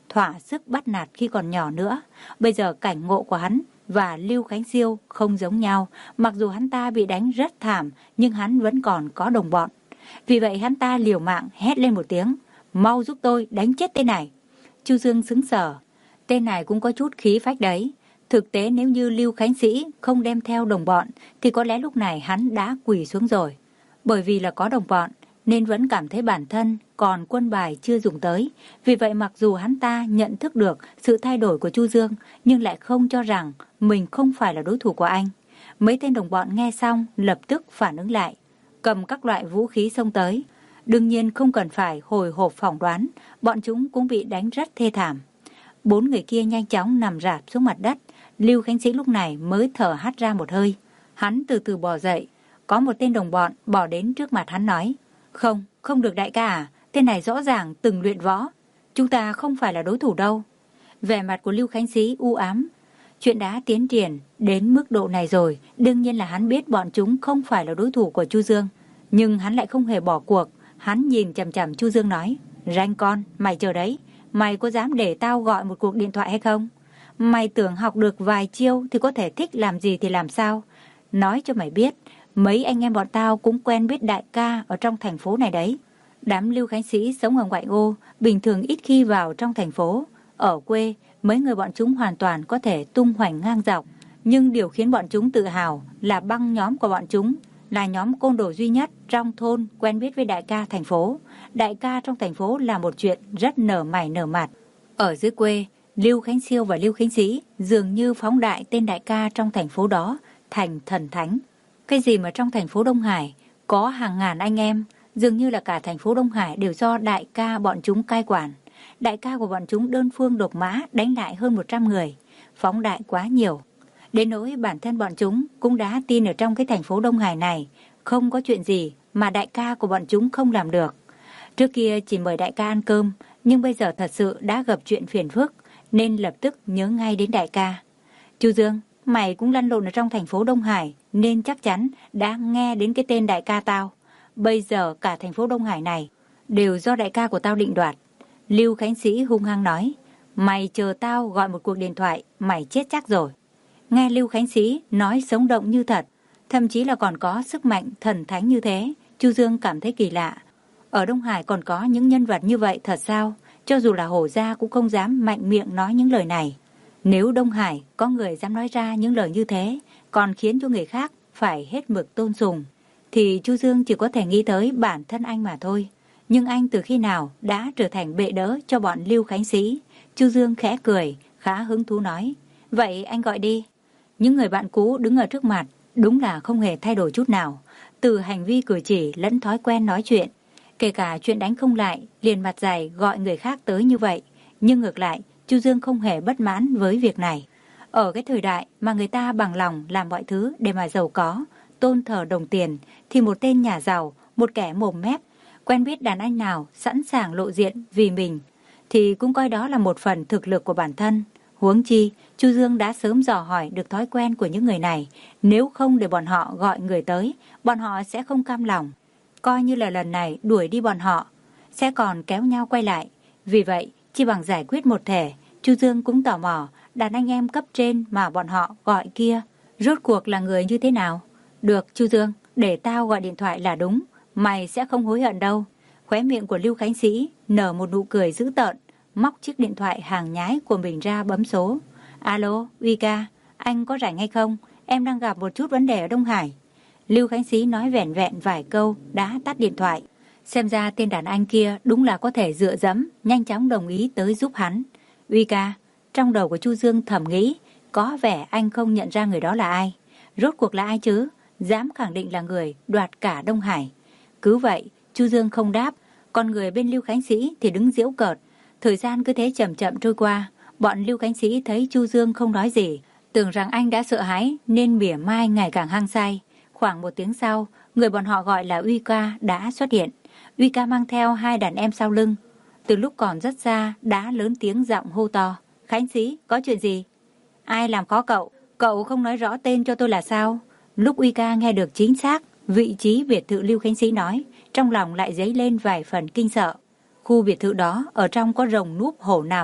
thỏa sức bắt nạt khi còn nhỏ nữa. Bây giờ cảnh ngộ của hắn và Lưu Khánh Siêu không giống nhau. Mặc dù hắn ta bị đánh rất thảm, nhưng hắn vẫn còn có đồng bọn. Vì vậy hắn ta liều mạng hét lên một tiếng, mau giúp tôi đánh chết tên này. Chu Dương sững sờ, tên này cũng có chút khí phách đấy. Thực tế nếu như Lưu Khánh Sĩ không đem theo đồng bọn thì có lẽ lúc này hắn đã quỳ xuống rồi. Bởi vì là có đồng bọn nên vẫn cảm thấy bản thân còn quân bài chưa dùng tới. Vì vậy mặc dù hắn ta nhận thức được sự thay đổi của Chu Dương nhưng lại không cho rằng mình không phải là đối thủ của anh. Mấy tên đồng bọn nghe xong lập tức phản ứng lại, cầm các loại vũ khí xông tới. Đương nhiên không cần phải hồi hộp phỏng đoán, bọn chúng cũng bị đánh rất thê thảm. Bốn người kia nhanh chóng nằm rạp xuống mặt đất. Lưu Khánh Sĩ lúc này mới thở hắt ra một hơi. Hắn từ từ bò dậy. Có một tên đồng bọn bò đến trước mặt hắn nói, không, không được đại ca à, tên này rõ ràng từng luyện võ. Chúng ta không phải là đối thủ đâu. Vẻ mặt của Lưu Khánh Sĩ u ám. Chuyện đã tiến triển đến mức độ này rồi, đương nhiên là hắn biết bọn chúng không phải là đối thủ của Chu Dương. Nhưng hắn lại không hề bỏ cuộc. Hắn nhìn chằm chằm Chu Dương nói, ranh con, mày chờ đấy. Mày có dám để tao gọi một cuộc điện thoại hay không? Mày tưởng học được vài chiêu thì có thể thích làm gì thì làm sao? Nói cho mày biết, mấy anh em bọn tao cũng quen biết đại ca ở trong thành phố này đấy. Đám Lưu Khánh Sĩ sống ở ngoại ô, bình thường ít khi vào trong thành phố. Ở quê, mấy người bọn chúng hoàn toàn có thể tung hoành ngang dọc. Nhưng điều khiến bọn chúng tự hào là băng nhóm của bọn chúng là nhóm côn đồ duy nhất trong thôn quen biết với đại ca thành phố. Đại ca trong thành phố là một chuyện rất nở mày nở mặt. Ở dưới quê, Lưu Khánh Siêu và Lưu Khánh Sĩ dường như phóng đại tên đại ca trong thành phố đó thành thần thánh. Cái gì mà trong thành phố Đông Hải có hàng ngàn anh em, dường như là cả thành phố Đông Hải đều do đại ca bọn chúng cai quản. Đại ca của bọn chúng đơn phương độc mã đánh lại hơn một trăm người, phóng đại quá nhiều. Đến nỗi bản thân bọn chúng cũng đã tin ở trong cái thành phố Đông Hải này không có chuyện gì mà đại ca của bọn chúng không làm được. Trước kia chỉ mời đại ca ăn cơm, nhưng bây giờ thật sự đã gặp chuyện phiền phức nên lập tức nhớ ngay đến đại ca. Chu Dương, mày cũng lăn lộn ở trong thành phố Đông Hải nên chắc chắn đã nghe đến cái tên đại ca tao. Bây giờ cả thành phố Đông Hải này đều do đại ca của tao định đoạt. Lưu Khánh Sĩ hung hăng nói, mày chờ tao gọi một cuộc điện thoại, mày chết chắc rồi. Nghe Lưu Khánh Sĩ nói sống động như thật, thậm chí là còn có sức mạnh thần thánh như thế, Chu Dương cảm thấy kỳ lạ. Ở Đông Hải còn có những nhân vật như vậy thật sao? Cho dù là hổ gia cũng không dám mạnh miệng nói những lời này. Nếu Đông Hải có người dám nói ra những lời như thế, còn khiến cho người khác phải hết mực tôn sùng, thì Chu Dương chỉ có thể nghĩ tới bản thân anh mà thôi. Nhưng anh từ khi nào đã trở thành bệ đỡ cho bọn Lưu Khánh Sĩ? Chu Dương khẽ cười, khá hứng thú nói, vậy anh gọi đi. Những người bạn cũ đứng ở trước mặt đúng là không hề thay đổi chút nào, từ hành vi cử chỉ lẫn thói quen nói chuyện. Kể cả chuyện đánh không lại, liền mặt dày gọi người khác tới như vậy. Nhưng ngược lại, Chu Dương không hề bất mãn với việc này. Ở cái thời đại mà người ta bằng lòng làm mọi thứ để mà giàu có, tôn thờ đồng tiền, thì một tên nhà giàu, một kẻ mồm mép, quen biết đàn anh nào sẵn sàng lộ diện vì mình, thì cũng coi đó là một phần thực lực của bản thân. Huống chi, Chu Dương đã sớm dò hỏi được thói quen của những người này. Nếu không để bọn họ gọi người tới, bọn họ sẽ không cam lòng. Coi như là lần này đuổi đi bọn họ, sẽ còn kéo nhau quay lại. Vì vậy, chỉ bằng giải quyết một thể, Chu Dương cũng tò mò đàn anh em cấp trên mà bọn họ gọi kia rốt cuộc là người như thế nào. Được Chu Dương, để tao gọi điện thoại là đúng, mày sẽ không hối hận đâu. Khóe miệng của Lưu Khánh Sĩ nở một nụ cười dữ tợn, móc chiếc điện thoại hàng nhái của mình ra bấm số. Alo, Uy ca, anh có rảnh hay không? Em đang gặp một chút vấn đề ở Đông Hải. Lưu Khánh Sĩ nói vẻn vẹn vài câu đã tắt điện thoại. Xem ra tên đàn anh kia đúng là có thể dựa dẫm, nhanh chóng đồng ý tới giúp hắn. Uy ca, trong đầu của Chu Dương thầm nghĩ, có vẻ anh không nhận ra người đó là ai. Rốt cuộc là ai chứ? Dám khẳng định là người đoạt cả Đông Hải. Cứ vậy, Chu Dương không đáp, còn người bên Lưu Khánh Sĩ thì đứng giễu cợt. Thời gian cứ thế chậm chậm trôi qua, bọn Lưu Khánh Sĩ thấy Chu Dương không nói gì, tưởng rằng anh đã sợ hãi nên mỉa mai ngày càng hăng say. Khoảng một tiếng sau, người bọn họ gọi là Uy ca đã xuất hiện. Uy ca mang theo hai đàn em sau lưng. Từ lúc còn rất xa đã lớn tiếng giọng hô to. Khánh Sĩ, có chuyện gì? Ai làm khó cậu? Cậu không nói rõ tên cho tôi là sao? Lúc Uy ca nghe được chính xác vị trí biệt thự Lưu Khánh Sĩ nói, trong lòng lại dấy lên vài phần kinh sợ. Khu biệt thự đó ở trong có rồng núp hổ nằm,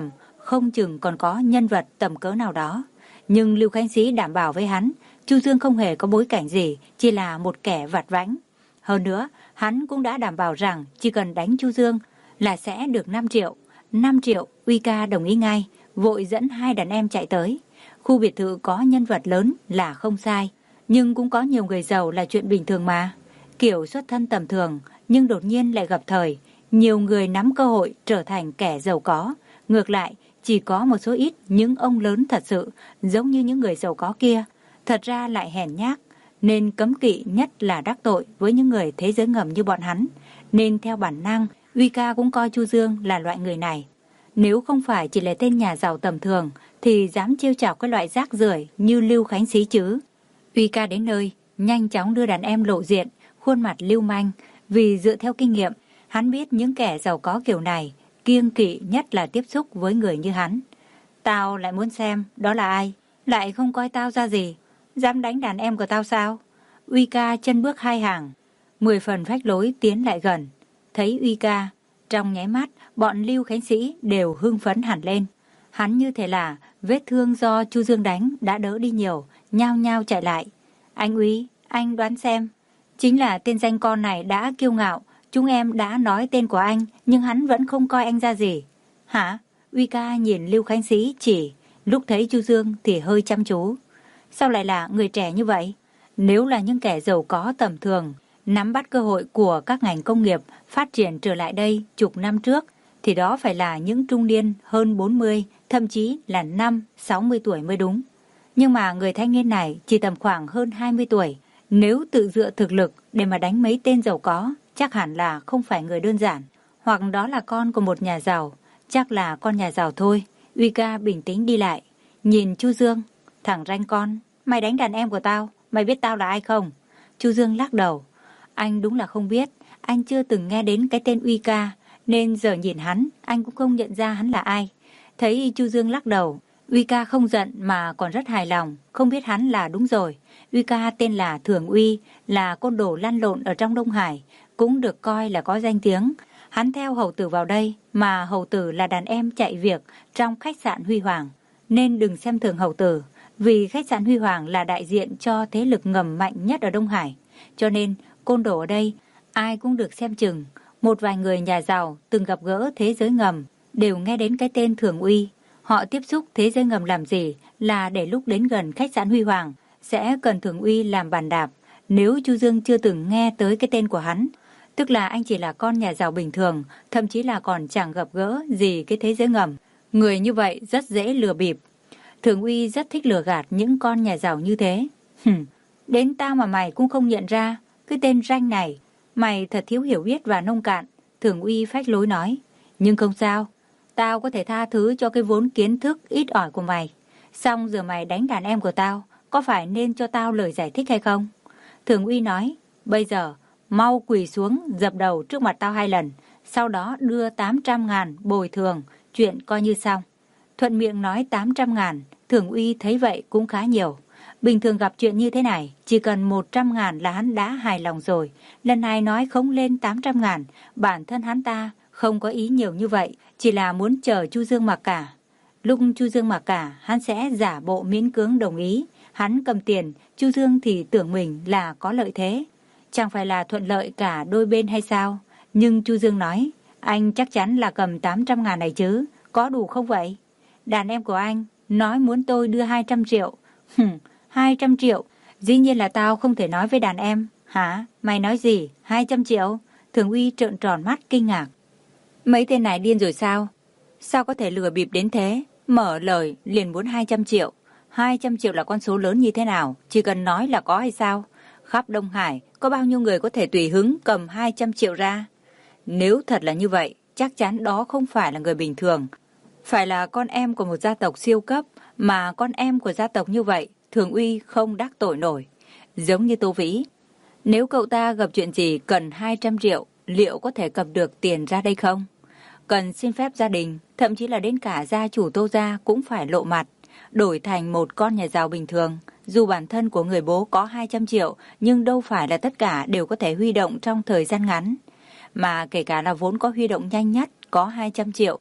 không chừng còn có nhân vật tầm cỡ nào đó. Nhưng Lưu Khánh Sĩ đảm bảo với hắn, Chu Dương không hề có bối cảnh gì, chỉ là một kẻ vặt vãnh. Hơn nữa, hắn cũng đã đảm bảo rằng chỉ cần đánh Chu Dương là sẽ được năm triệu. năm triệu, Uy Ca đồng ý ngay, vội dẫn hai đàn em chạy tới. Khu biệt thự có nhân vật lớn là không sai, nhưng cũng có nhiều người giàu là chuyện bình thường mà. Kiểu xuất thân tầm thường, nhưng đột nhiên lại gặp thời, nhiều người nắm cơ hội trở thành kẻ giàu có. Ngược lại, chỉ có một số ít những ông lớn thật sự, giống như những người giàu có kia, thật ra lại hèn nhát, nên cấm kỵ nhất là đắc tội với những người thế giới ngầm như bọn hắn. Nên theo bản năng, Uy Ca cũng coi Chu Dương là loại người này. Nếu không phải chỉ là tên nhà giàu tầm thường, thì dám trêu chọc cái loại rác rưởi như Lưu Khánh Sĩ chứ. Uy Ca đến nơi, nhanh chóng đưa đàn em lộ diện, khuôn mặt lưu manh. Vì dựa theo kinh nghiệm, hắn biết những kẻ giàu có kiểu này kiêng kỵ nhất là tiếp xúc với người như hắn. Tao lại muốn xem đó là ai, lại không coi tao ra gì, dám đánh đàn em của tao sao? Uy Ca chân bước hai hàng, mười phần phách lối tiến lại gần. Thấy Uy Ca, trong nháy mắt, bọn Lưu Khánh Sĩ đều hưng phấn hẳn lên. Hắn như thể là vết thương do Chu Dương đánh đã đỡ đi nhiều, nhao nhao chạy lại. Anh Uy, anh đoán xem, chính là tên danh con này đã kiêu ngạo. Chúng em đã nói tên của anh, nhưng hắn vẫn không coi anh ra gì. Hả? Uy Ca nhìn Lưu Khánh Sĩ chỉ, lúc thấy Chu Dương thì hơi chăm chú. Sao lại là người trẻ như vậy? Nếu là những kẻ giàu có tầm thường, nắm bắt cơ hội của các ngành công nghiệp phát triển trở lại đây chục năm trước, thì đó phải là những trung niên hơn bốn mươi, thậm chí là năm, sáu mươi tuổi mới đúng. Nhưng mà người thanh niên này chỉ tầm khoảng hơn hai mươi tuổi. Nếu tự dựa thực lực để mà đánh mấy tên giàu có, chắc hẳn là không phải người đơn giản. Hoặc đó là con của một nhà giàu, chắc là con nhà giàu thôi. Uy Ca bình tĩnh đi lại, nhìn Chu Dương. Thằng ranh con, mày đánh đàn em của tao, mày biết tao là ai không? Chu Dương lắc đầu. Anh đúng là không biết, anh chưa từng nghe đến cái tên Uy Ca, nên giờ nhìn hắn, anh cũng không nhận ra hắn là ai. Thấy Chu Dương lắc đầu, Uy Ca không giận mà còn rất hài lòng, không biết hắn là đúng rồi. Uy Ca tên là Thường Uy, là côn đồ lăn lộn ở trong Đông Hải, cũng được coi là có danh tiếng. Hắn theo hầu tử vào đây, mà hầu tử là đàn em chạy việc trong khách sạn Huy Hoàng. Nên đừng xem thường hầu tử, vì khách sạn Huy Hoàng là đại diện cho thế lực ngầm mạnh nhất ở Đông Hải. Cho nên, côn đồ ở đây, ai cũng được xem chừng. Một vài người nhà giàu từng gặp gỡ thế giới ngầm, đều nghe đến cái tên Thường Uy. Họ tiếp xúc thế giới ngầm làm gì là để lúc đến gần khách sạn Huy Hoàng, sẽ cần Thường Uy làm bàn đạp. Nếu Chu Dương chưa từng nghe tới cái tên của hắn, tức là anh chỉ là con nhà giàu bình thường, thậm chí là còn chẳng gặp gỡ gì cái thế giới ngầm. Người như vậy rất dễ lừa bịp. Thường Uy rất thích lừa gạt những con nhà giàu như thế. Hừm, đến tao mà mày cũng không nhận ra cái tên ranh này, mày thật thiếu hiểu biết và nông cạn. Thường Uy phách lối nói. Nhưng không sao, tao có thể tha thứ cho cái vốn kiến thức ít ỏi của mày. Xong giờ mày đánh đàn em của tao, có phải nên cho tao lời giải thích hay không? Thường Uy nói. Bây giờ mau quỳ xuống dập đầu trước mặt tao hai lần, sau đó đưa tám trăm ngàn bồi thường, chuyện coi như xong. Thuận miệng nói tám trăm ngàn, Thường Uy thấy vậy cũng khá nhiều. Bình thường gặp chuyện như thế này, chỉ cần một trăm ngàn là hắn đã hài lòng rồi. Lần này nói không lên tám trăm ngàn, bản thân hắn ta không có ý nhiều như vậy, chỉ là muốn chờ Chu Dương mặc cả. Lúc Chu Dương mặc cả, hắn sẽ giả bộ miễn cưỡng đồng ý. Hắn cầm tiền, Chu Dương thì tưởng mình là có lợi thế. Chẳng phải là thuận lợi cả đôi bên hay sao? Nhưng Chu Dương nói, anh chắc chắn là cầm tám trăm ngàn này chứ, có đủ không vậy? Đàn em của anh nói muốn tôi đưa hai trăm triệu. Hừm, hai trăm triệu, dĩ nhiên là tao không thể nói với đàn em. Hả? Mày nói gì? hai trăm triệu? Thường Uy trợn tròn mắt kinh ngạc. Mấy tên này điên rồi sao? Sao có thể lừa bịp đến thế? Mở lời liền muốn hai trăm triệu. hai trăm triệu là con số lớn như thế nào? Chỉ cần nói là có hay sao? Khắp Đông Hải có bao nhiêu người có thể tùy hứng cầm hai trăm triệu ra? Nếu thật là như vậy, chắc chắn đó không phải là người bình thường. Phải là con em của một gia tộc siêu cấp, mà con em của gia tộc như vậy, Thường Uy không đắc tội nổi. Giống như Tô Vĩ. Nếu cậu ta gặp chuyện gì cần hai trăm triệu, liệu có thể cầm được tiền ra đây không? Cần xin phép gia đình, thậm chí là đến cả gia chủ Tô gia cũng phải lộ mặt, đổi thành một con nhà giàu bình thường. Dù bản thân của người bố có hai trăm triệu, nhưng đâu phải là tất cả đều có thể huy động trong thời gian ngắn. Mà kể cả là vốn có huy động nhanh nhất, có hai trăm triệu.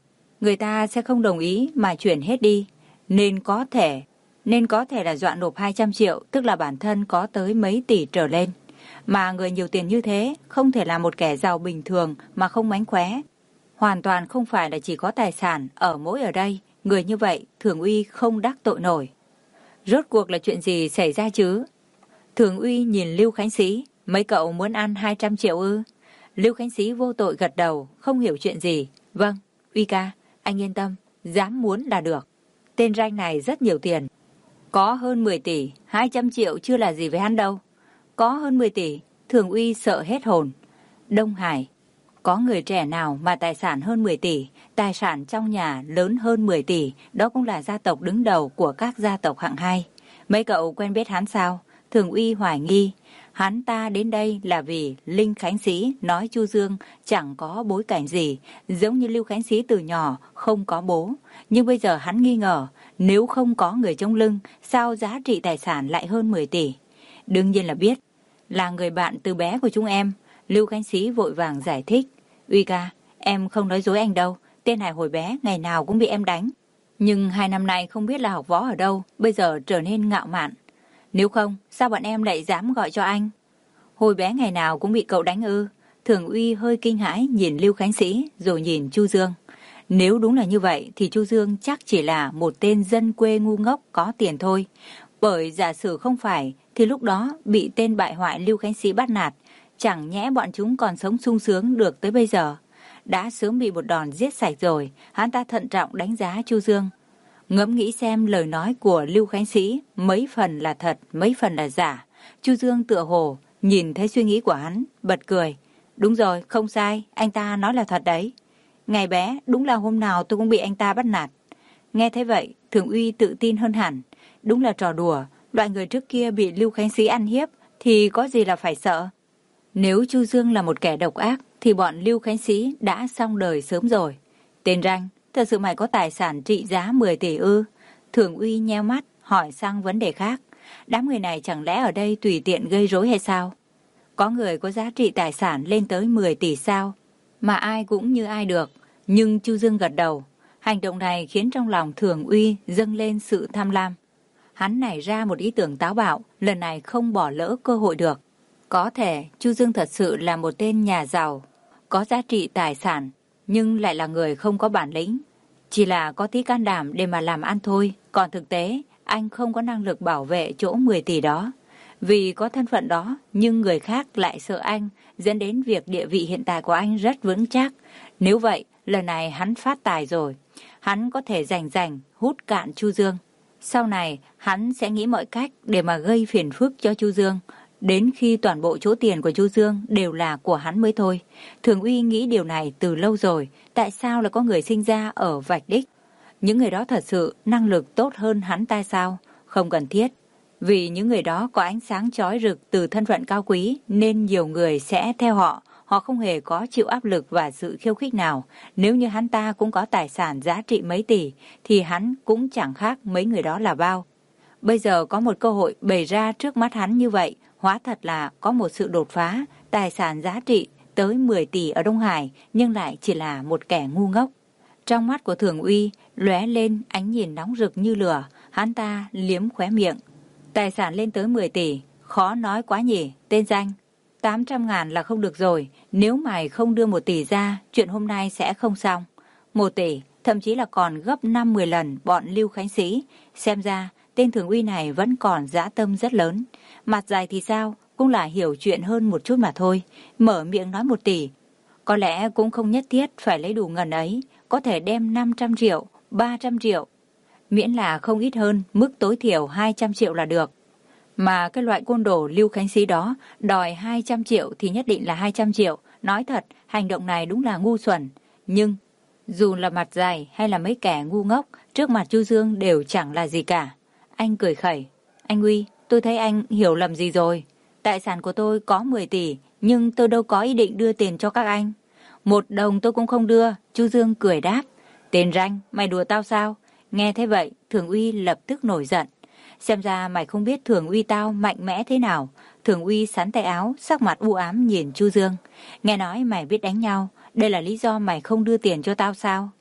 người ta sẽ không đồng ý mà chuyển hết đi. Nên có thể, nên có thể là dọa nộp hai trăm triệu, tức là bản thân có tới mấy tỷ trở lên. Mà người nhiều tiền như thế không thể là một kẻ giàu bình thường mà không mánh khóe. Hoàn toàn không phải là chỉ có tài sản ở mỗi ở đây. Người như vậy Thường Uy không đắc tội nổi. Rốt cuộc là chuyện gì xảy ra chứ? Thường Uy nhìn Lưu Khánh Sĩ. Mấy cậu muốn ăn hai trăm triệu ư? Lưu Khánh Sĩ vô tội gật đầu, không hiểu chuyện gì. Vâng, Uy ca, anh yên tâm, dám muốn là được. Tên ranh này rất nhiều tiền. Có hơn mười tỷ, hai trăm triệu chưa là gì với hắn đâu. Có hơn mười tỷ, Thường Uy sợ hết hồn. Đông Hải, có người trẻ nào mà tài sản hơn mười tỷ, tài sản trong nhà lớn hơn mười tỷ, đó cũng là gia tộc đứng đầu của các gia tộc hạng hai. Mấy cậu quen biết hắn sao? Thường Uy hoài nghi. Hắn ta đến đây là vì Linh Khánh Sĩ nói Chu Dương chẳng có bối cảnh gì, giống như Lưu Khánh Sĩ từ nhỏ không có bố. Nhưng bây giờ hắn nghi ngờ, nếu không có người chống lưng, sao giá trị tài sản lại hơn mười tỷ? Đương nhiên là biết, là người bạn từ bé của chúng em. Lưu Khánh Sĩ vội vàng giải thích. Uy ca, em không nói dối anh đâu, tên này hồi bé ngày nào cũng bị em đánh. Nhưng hai năm nay không biết là học võ ở đâu, bây giờ trở nên ngạo mạn. Nếu không, sao bọn em lại dám gọi cho anh? Hồi bé ngày nào cũng bị cậu đánh ư? Thường Uy hơi kinh hãi nhìn Lưu Khánh Sĩ rồi nhìn Chu Dương. Nếu đúng là như vậy thì Chu Dương chắc chỉ là một tên dân quê ngu ngốc có tiền thôi. Bởi giả sử không phải thì lúc đó bị tên bại hoại Lưu Khánh Sĩ bắt nạt, chẳng nhẽ bọn chúng còn sống sung sướng được tới bây giờ. Đã sớm bị một đòn giết sạch rồi. Hắn ta thận trọng đánh giá Chu Dương. Ngẫm nghĩ xem lời nói của Lưu Khánh Sĩ mấy phần là thật, mấy phần là giả. Chu Dương tựa hồ nhìn thấy suy nghĩ của hắn, bật cười. Đúng rồi, không sai, anh ta nói là thật đấy. Ngày bé, đúng là hôm nào tôi cũng bị anh ta bắt nạt. Nghe thấy vậy, Thường Uy tự tin hơn hẳn. Đúng là trò đùa, loại người trước kia bị Lưu Khánh Sĩ ăn hiếp thì có gì là phải sợ. Nếu Chu Dương là một kẻ độc ác thì bọn Lưu Khánh Sĩ đã xong đời sớm rồi. Tên ranh, thật sự mày có tài sản trị giá mười tỷ ư? Thường Uy nheo mắt, hỏi sang vấn đề khác. Đám người này chẳng lẽ ở đây tùy tiện gây rối hay sao? Có người có giá trị tài sản lên tới mười tỷ sao? Mà ai cũng như ai được. Nhưng Chu Dương gật đầu. Hành động này khiến trong lòng Thường Uy dâng lên sự tham lam. Hắn nảy ra một ý tưởng táo bạo, lần này không bỏ lỡ cơ hội được. Có thể Chu Dương thật sự là một tên nhà giàu, có giá trị tài sản, nhưng lại là người không có bản lĩnh. Chỉ là có tí can đảm để mà làm ăn thôi, còn thực tế anh không có năng lực bảo vệ chỗ mười tỷ đó. Vì có thân phận đó, nhưng người khác lại sợ anh, dẫn đến việc địa vị hiện tại của anh rất vững chắc. Nếu vậy, lần này hắn phát tài rồi. Hắn có thể rành rành hút cạn Chu Dương. Sau này, hắn sẽ nghĩ mọi cách để mà gây phiền phức cho Chu Dương. Đến khi toàn bộ chỗ tiền của Chu Dương đều là của hắn mới thôi. Thường Uy nghĩ điều này từ lâu rồi. Tại sao lại có người sinh ra ở vạch đích? Những người đó thật sự năng lực tốt hơn hắn ta sao? Không cần thiết. Vì những người đó có ánh sáng chói rực từ thân phận cao quý nên nhiều người sẽ theo họ. Họ không hề có chịu áp lực và sự khiêu khích nào. Nếu như hắn ta cũng có tài sản giá trị mấy tỷ thì hắn cũng chẳng khác mấy người đó là bao. Bây giờ có một cơ hội bày ra trước mắt hắn như vậy, hóa thật là có một sự đột phá, tài sản giá trị tới mười tỷ ở Đông Hải nhưng lại chỉ là một kẻ ngu ngốc. Trong mắt của Thường Uy lóe lên ánh nhìn nóng rực như lửa, hắn ta liếm khóe miệng. Tài sản lên tới mười tỷ, khó nói quá nhỉ, tên danh. tám trăm ngàn là không được rồi, nếu mày không đưa một tỷ ra, chuyện hôm nay sẽ không xong. Một tỷ, thậm chí là còn gấp năm mười lần bọn Lưu Khánh Sĩ. Xem ra, tên Thường Uy này vẫn còn dã tâm rất lớn. Mặt dài thì sao, cũng là hiểu chuyện hơn một chút mà thôi. Mở miệng nói một tỷ, có lẽ cũng không nhất thiết phải lấy đủ ngần ấy, có thể đem năm trăm triệu, ba trăm triệu. Miễn là không ít hơn mức tối thiểu hai trăm triệu là được. Mà cái loại côn đồ Lưu Khánh Sĩ đó đòi hai trăm triệu thì nhất định là hai trăm triệu. Nói thật, hành động này đúng là ngu xuẩn. Nhưng dù là mặt dài hay là mấy kẻ ngu ngốc, trước mặt Chu Dương đều chẳng là gì cả. Anh cười khẩy. Anh Uy, tôi thấy anh hiểu lầm gì rồi. Tài sản của tôi có mười tỷ, nhưng tôi đâu có ý định đưa tiền cho các anh. Một đồng tôi cũng không đưa. Chu Dương cười đáp. Tên ranh, mày đùa tao sao? Nghe thế vậy, Thường Uy lập tức nổi giận. Xem ra mày không biết Thường Uy tao mạnh mẽ thế nào. Thường Uy sắn tay áo, sắc mặt u ám nhìn Chu Dương. Nghe nói mày biết đánh nhau, đây là lý do mày không đưa tiền cho tao sao?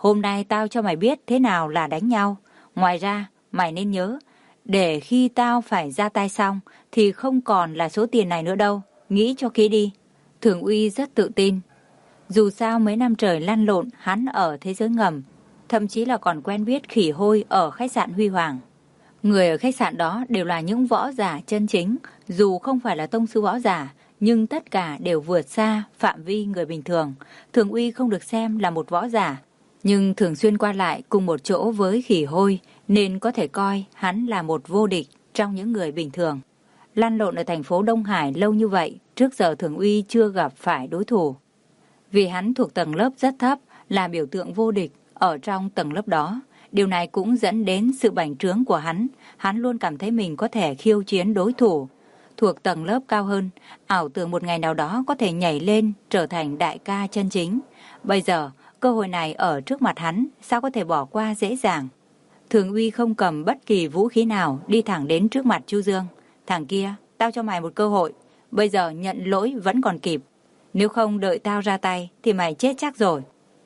Hôm nay tao cho mày biết thế nào là đánh nhau. Ngoài ra, mày nên nhớ, để khi tao phải ra tay xong thì không còn là số tiền này nữa đâu. Nghĩ cho kỹ đi. Thường Uy rất tự tin. Dù sao mấy năm trời lăn lộn, hắn ở thế giới ngầm, thậm chí là còn quen biết khỉ hôi ở khách sạn Huy Hoàng. Người ở khách sạn đó đều là những võ giả chân chính, dù không phải là tông sư võ giả, nhưng tất cả đều vượt xa phạm vi người bình thường. Thường Uy không được xem là một võ giả, nhưng thường xuyên qua lại cùng một chỗ với khỉ hôi, nên có thể coi hắn là một vô địch trong những người bình thường. Lăn lộn ở thành phố Đông Hải lâu như vậy, trước giờ Thường Uy chưa gặp phải đối thủ. Vì hắn thuộc tầng lớp rất thấp, là biểu tượng vô địch ở trong tầng lớp đó. Điều này cũng dẫn đến sự bành trướng của hắn. Hắn luôn cảm thấy mình có thể khiêu chiến đối thủ thuộc tầng lớp cao hơn, ảo tưởng một ngày nào đó có thể nhảy lên trở thành đại ca chân chính. Bây giờ, cơ hội này ở trước mặt hắn, sao có thể bỏ qua dễ dàng. Thường Uy không cầm bất kỳ vũ khí nào, đi thẳng đến trước mặt Chu Dương. Thằng kia, tao cho mày một cơ hội, bây giờ nhận lỗi vẫn còn kịp. Nếu không đợi tao ra tay thì mày chết chắc rồi.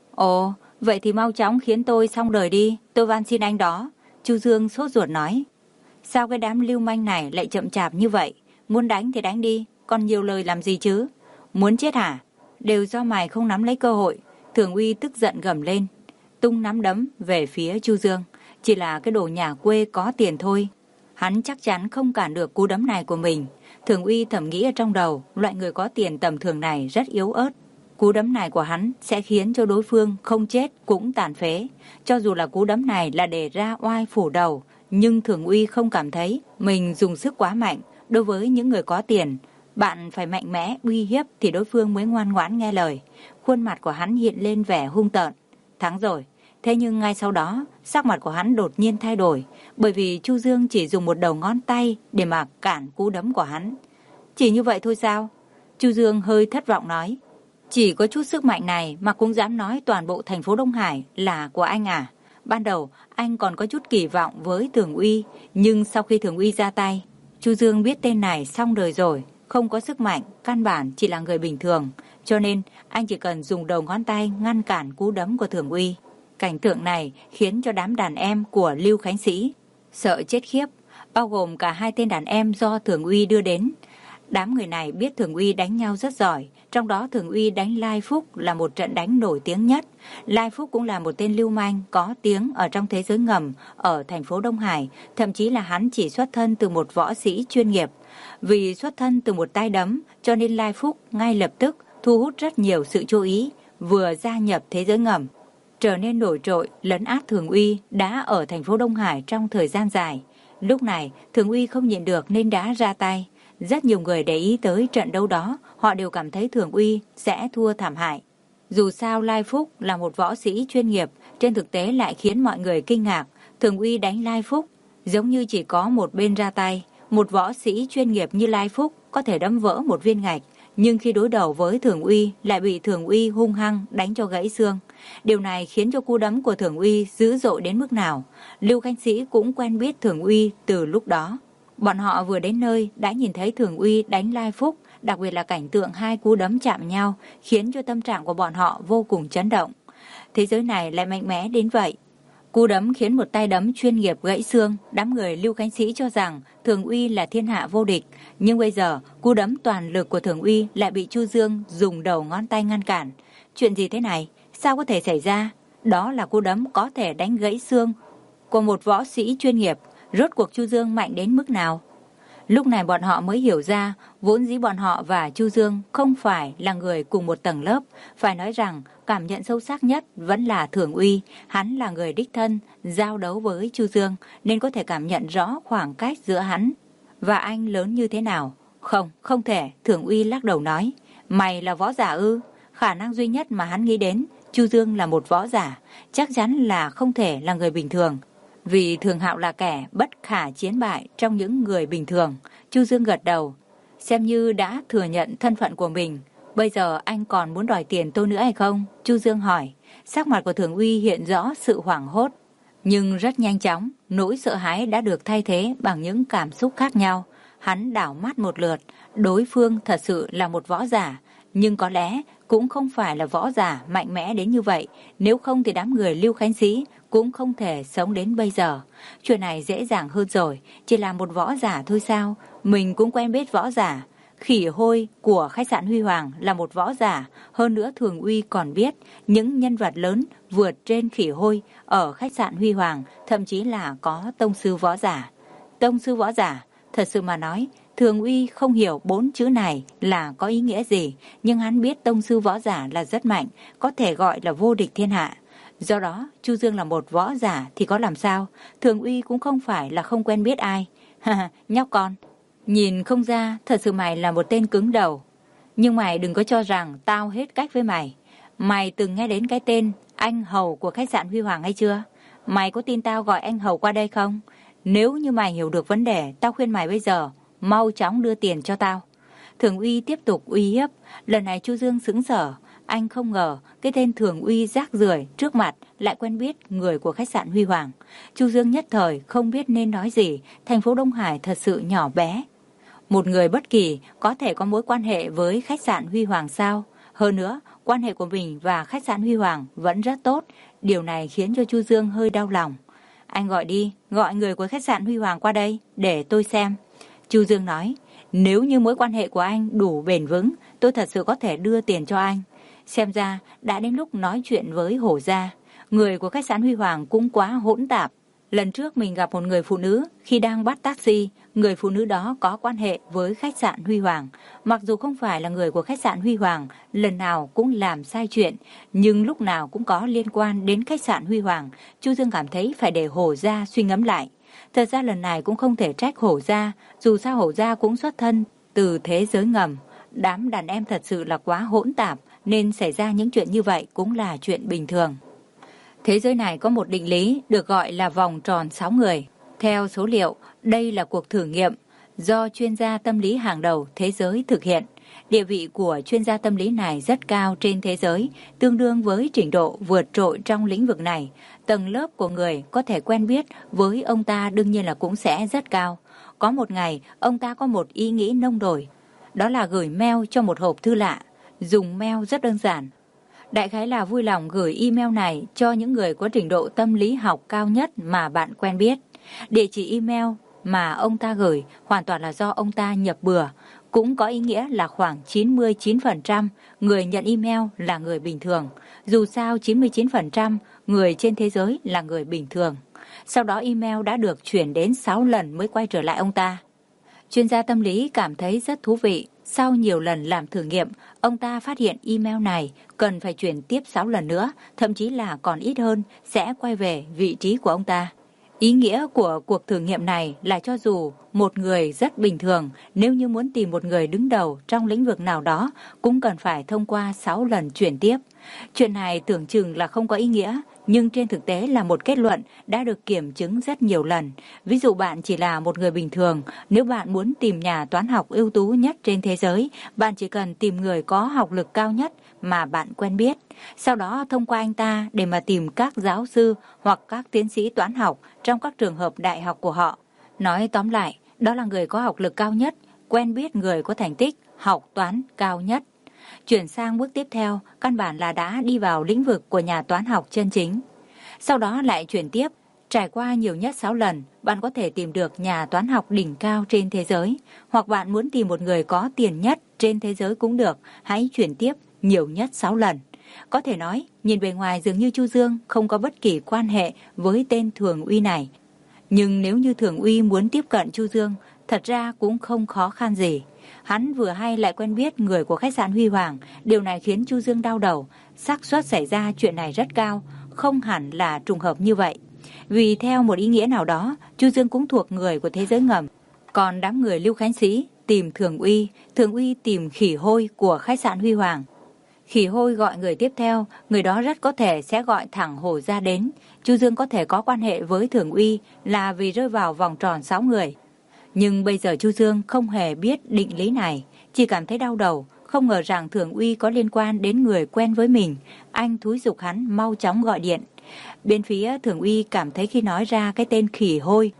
Ồ, vậy thì mau chóng khiến tôi xong đời đi, tôi van xin anh đó. Chu Dương sốt ruột nói. Sao cái đám lưu manh này lại chậm chạp như vậy? Muốn đánh thì đánh đi, còn nhiều lời làm gì chứ? Muốn chết hả? Đều do mày không nắm lấy cơ hội. Thường Uy tức giận gầm lên, tung nắm đấm về phía Chu Dương. Chỉ là cái đồ nhà quê có tiền thôi, hắn chắc chắn không cản được cú đấm này của mình. Thường Uy thầm nghĩ ở trong đầu, loại người có tiền tầm thường này rất yếu ớt. Cú đấm này của hắn sẽ khiến cho đối phương không chết cũng tàn phế. Cho dù là cú đấm này là để ra oai phủ đầu, nhưng Thường Uy không cảm thấy mình dùng sức quá mạnh. Đối với những người có tiền, bạn phải mạnh mẽ uy hiếp thì đối phương mới ngoan ngoãn nghe lời. Khuôn mặt của hắn hiện lên vẻ hung tợn. Thắng rồi. Thế nhưng ngay sau đó, sắc mặt của hắn đột nhiên thay đổi, bởi vì Chu Dương chỉ dùng một đầu ngón tay để mà cản cú đấm của hắn. Chỉ như vậy thôi sao? Chu Dương hơi thất vọng nói. Chỉ có chút sức mạnh này mà cũng dám nói toàn bộ thành phố Đông Hải là của anh à? Ban đầu anh còn có chút kỳ vọng với Thường Uy, nhưng sau khi Thường Uy ra tay, Chu Dương biết tên này xong đời rồi, không có sức mạnh, căn bản chỉ là người bình thường, cho nên anh chỉ cần dùng đầu ngón tay ngăn cản cú đấm của Thường Uy. Cảnh tượng này khiến cho đám đàn em của Lưu Khánh Sĩ sợ chết khiếp, bao gồm cả hai tên đàn em do Thường Uy đưa đến. Đám người này biết Thường Uy đánh nhau rất giỏi, trong đó Thường Uy đánh Lai Phúc là một trận đánh nổi tiếng nhất. Lai Phúc cũng là một tên lưu manh có tiếng ở trong thế giới ngầm ở thành phố Đông Hải, thậm chí là hắn chỉ xuất thân từ một võ sĩ chuyên nghiệp. Vì xuất thân từ một tay đấm, cho nên Lai Phúc ngay lập tức thu hút rất nhiều sự chú ý, vừa gia nhập thế giới ngầm, trở nên nổi trội, lấn át Thường Uy đã ở thành phố Đông Hải trong thời gian dài. Lúc này, Thường Uy không nhịn được nên đã ra tay. Rất nhiều người để ý tới trận đấu đó, họ đều cảm thấy Thường Uy sẽ thua thảm hại. Dù sao Lai Phúc là một võ sĩ chuyên nghiệp, trên thực tế lại khiến mọi người kinh ngạc. Thường Uy đánh Lai Phúc giống như chỉ có một bên ra tay. Một võ sĩ chuyên nghiệp như Lai Phúc có thể đấm vỡ một viên gạch, nhưng khi đối đầu với Thường Uy lại bị Thường Uy hung hăng đánh cho gãy xương. Điều này khiến cho cú đấm của Thường Uy dữ dội đến mức nào. Lưu Khánh Sĩ cũng quen biết Thường Uy từ lúc đó. Bọn họ vừa đến nơi đã nhìn thấy Thường Uy đánh Lai Phúc, đặc biệt là cảnh tượng hai cú đấm chạm nhau khiến cho tâm trạng của bọn họ vô cùng chấn động. Thế giới này lại mạnh mẽ đến vậy. Cú đấm khiến một tay đấm chuyên nghiệp gãy xương, đám người Lưu Khánh Sĩ cho rằng Thường Uy là thiên hạ vô địch, nhưng bây giờ cú đấm toàn lực của Thường Uy lại bị Chu Dương dùng đầu ngón tay ngăn cản. Chuyện gì thế này? Sao có thể xảy ra? Đó là cú đấm có thể đánh gãy xương của một võ sĩ chuyên nghiệp. Rốt cuộc Chu Dương mạnh đến mức nào? Lúc này bọn họ mới hiểu ra, vốn dĩ bọn họ và Chu Dương không phải là người cùng một tầng lớp. Phải nói rằng, cảm nhận sâu sắc nhất vẫn là Thường Uy. Hắn là người đích thân, giao đấu với Chu Dương, nên có thể cảm nhận rõ khoảng cách giữa hắn và anh lớn như thế nào. Không, không thể, Thường Uy lắc đầu nói. Mày là võ giả ư? Khả năng duy nhất mà hắn nghĩ đến, Chu Dương là một võ giả, chắc chắn là không thể là người bình thường. Vì Thường Hạo là kẻ bất khả chiến bại trong những người bình thường. Chu Dương gật đầu, xem như đã thừa nhận thân phận của mình. Bây giờ anh còn muốn đòi tiền tôi nữa hay không? Chu Dương hỏi. Sắc mặt của Thường Uy hiện rõ sự hoảng hốt, nhưng rất nhanh chóng, nỗi sợ hãi đã được thay thế bằng những cảm xúc khác nhau. Hắn đảo mắt một lượt, đối phương thật sự là một võ giả, nhưng có lẽ cũng không phải là võ giả mạnh mẽ đến như vậy, nếu không thì đám người Lưu Khánh Sĩ cũng không thể sống đến bây giờ. Chuyện này dễ dàng hơn rồi, chỉ là một võ giả thôi sao, mình cũng quen biết võ giả. Khỉ Hôi của khách sạn Huy Hoàng là một võ giả, hơn nữa Thường Uy còn biết những nhân vật lớn vượt trên Khỉ Hôi ở khách sạn Huy Hoàng, thậm chí là có tông sư võ giả. Tông sư võ giả, thật sự mà nói, Thường Uy không hiểu bốn chữ này là có ý nghĩa gì, nhưng hắn biết tông sư võ giả là rất mạnh, có thể gọi là vô địch thiên hạ. Do đó, Chu Dương là một võ giả thì có làm sao, Thường Uy cũng không phải là không quen biết ai. Ha nhóc con, nhìn không ra thật sự mày là một tên cứng đầu. Nhưng mày đừng có cho rằng tao hết cách với mày. Mày từng nghe đến cái tên anh Hầu của khách sạn Huy Hoàng hay chưa? Mày có tin tao gọi anh Hầu qua đây không? Nếu như mày hiểu được vấn đề, tao khuyên mày bây giờ mau chóng đưa tiền cho tao. Thường Uy tiếp tục uy hiếp. Lần này Chu Dương sững sờ. Anh không ngờ cái tên Thường Uy rác rưởi trước mặt lại quen biết người của khách sạn Huy Hoàng. Chu Dương nhất thời không biết nên nói gì. Thành phố Đông Hải thật sự nhỏ bé. Một người bất kỳ có thể có mối quan hệ với khách sạn Huy Hoàng sao? Hơn nữa, quan hệ của mình và khách sạn Huy Hoàng vẫn rất tốt. Điều này khiến cho Chu Dương hơi đau lòng. Anh gọi đi, gọi người của khách sạn Huy Hoàng qua đây để tôi xem. Chu Dương nói, nếu như mối quan hệ của anh đủ bền vững, tôi thật sự có thể đưa tiền cho anh. Xem ra đã đến lúc nói chuyện với Hổ Gia. Người của khách sạn Huy Hoàng cũng quá hỗn tạp. Lần trước mình gặp một người phụ nữ khi đang bắt taxi, người phụ nữ đó có quan hệ với khách sạn Huy Hoàng. Mặc dù không phải là người của khách sạn Huy Hoàng, lần nào cũng làm sai chuyện, nhưng lúc nào cũng có liên quan đến khách sạn Huy Hoàng. Chu Dương cảm thấy phải để Hổ Gia suy ngẫm lại. Thật ra lần này cũng không thể trách Hổ Gia, dù sao Hổ Gia cũng xuất thân từ thế giới ngầm. Đám đàn em thật sự là quá hỗn tạp, nên xảy ra những chuyện như vậy cũng là chuyện bình thường. Thế giới này có một định lý được gọi là vòng tròn sáu người. Theo số liệu, đây là cuộc thử nghiệm do chuyên gia tâm lý hàng đầu thế giới thực hiện. Địa vị của chuyên gia tâm lý này rất cao trên thế giới, tương đương với trình độ vượt trội trong lĩnh vực này. Tầng lớp của người có thể quen biết với ông ta đương nhiên là cũng sẽ rất cao. Có một ngày, ông ta có một ý nghĩ nông nổi, đó là gửi mail cho một hộp thư lạ. Dùng mail rất đơn giản. Đại khái là vui lòng gửi email này cho những người có trình độ tâm lý học cao nhất mà bạn quen biết. Địa chỉ email mà ông ta gửi hoàn toàn là do ông ta nhập bừa. Cũng có ý nghĩa là khoảng chín mươi chín phần trăm người nhận email là người bình thường. Dù sao chín mươi chín phần trăm người trên thế giới là người bình thường. Sau đó email đã được chuyển đến sáu lần mới quay trở lại ông ta. Chuyên gia tâm lý cảm thấy rất thú vị. Sau nhiều lần làm thử nghiệm, ông ta phát hiện email này cần phải chuyển tiếp sáu lần nữa, thậm chí là còn ít hơn, sẽ quay về vị trí của ông ta. Ý nghĩa của cuộc thử nghiệm này là cho dù một người rất bình thường, nếu như muốn tìm một người đứng đầu trong lĩnh vực nào đó, cũng cần phải thông qua sáu lần chuyển tiếp. Chuyện này tưởng chừng là không có ý nghĩa, nhưng trên thực tế là một kết luận đã được kiểm chứng rất nhiều lần. Ví dụ bạn chỉ là một người bình thường, nếu bạn muốn tìm nhà toán học ưu tú nhất trên thế giới, bạn chỉ cần tìm người có học lực cao nhất mà bạn quen biết. Sau đó thông qua anh ta để mà tìm các giáo sư hoặc các tiến sĩ toán học trong các trường hợp đại học của họ. Nói tóm lại, đó là người có học lực cao nhất, quen biết người có thành tích học toán cao nhất. Chuyển sang bước tiếp theo, căn bản là đã đi vào lĩnh vực của nhà toán học chân chính. Sau đó lại chuyển tiếp, trải qua nhiều nhất sáu lần, bạn có thể tìm được nhà toán học đỉnh cao trên thế giới. Hoặc bạn muốn tìm một người có tiền nhất trên thế giới cũng được, hãy chuyển tiếp nhiều nhất sáu lần. Có thể nói, nhìn bề ngoài dường như Chu Dương không có bất kỳ quan hệ với tên Thường Uy này. Nhưng nếu như Thường Uy muốn tiếp cận Chu Dương, thật ra cũng không khó khăn gì. Hắn vừa hay lại quen biết người của khách sạn Huy Hoàng, điều này khiến Chu Dương đau đầu. Xác suất xảy ra chuyện này rất cao, không hẳn là trùng hợp như vậy. Vì theo một ý nghĩa nào đó, Chu Dương cũng thuộc người của thế giới ngầm. Còn đám người Lưu Khánh Sĩ tìm Thường Uy, Thường Uy tìm Khỉ Hôi của khách sạn Huy Hoàng. Khỉ Hôi gọi người tiếp theo, người đó rất có thể sẽ gọi thẳng Hổ Gia đến. Chu Dương có thể có quan hệ với Thường Uy là vì rơi vào vòng tròn sáu người. Nhưng bây giờ Chu Dương không hề biết định lý này, chỉ cảm thấy đau đầu, không ngờ rằng Thường Uy có liên quan đến người quen với mình. Anh thúi giục hắn mau chóng gọi điện. Bên phía Thường Uy cảm thấy khi nói ra cái tên Khỉ Hôi,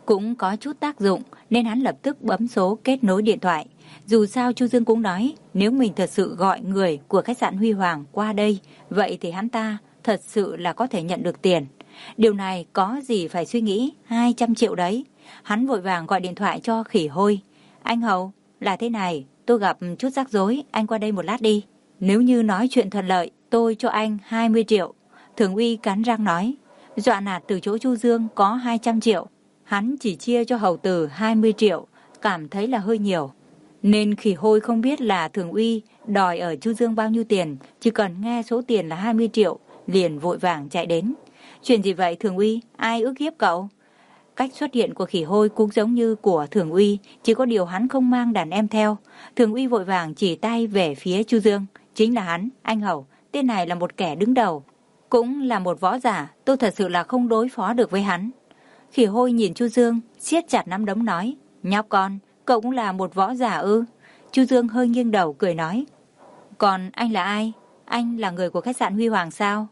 cũng có chút tác dụng, nên hắn lập tức bấm số kết nối điện thoại. Dù sao Chu Dương cũng nói, nếu mình thật sự gọi người của khách sạn Huy Hoàng qua đây, vậy thì hắn ta thật sự là có thể nhận được tiền. Điều này có gì phải suy nghĩ, hai trăm triệu đấy. Hắn vội vàng gọi điện thoại cho Khỉ Hôi. Anh Hầu, là thế này, tôi gặp chút rắc rối, anh qua đây một lát đi. Nếu như nói chuyện thuận lợi, tôi cho anh hai mươi triệu. Thường Uy cắn răng nói, dọa nạt từ chỗ Chu Dương có hai trăm triệu. Hắn chỉ chia cho Hầu Tử hai mươi triệu, cảm thấy là hơi nhiều. Nên Khỉ Hôi không biết là Thường Uy đòi ở Chu Dương bao nhiêu tiền, chỉ cần nghe số tiền là hai mươi triệu, liền vội vàng chạy đến. Chuyện gì vậy Thường Uy, ai ức hiếp cậu? Cách xuất hiện của Khỉ Hôi cũng giống như của Thường Uy, chỉ có điều hắn không mang đàn em theo. Thường Uy vội vàng chỉ tay về phía Chu Dương. Chính là hắn, anh Hầu, tên này là một kẻ đứng đầu, cũng là một võ giả, tôi thật sự là không đối phó được với hắn. Khỉ Hôi nhìn Chu Dương, siết chặt nắm đấm nói, nhóc con, cậu cũng là một võ giả ư? Chu Dương hơi nghiêng đầu cười nói, còn anh là ai? Anh là người của khách sạn Huy Hoàng sao?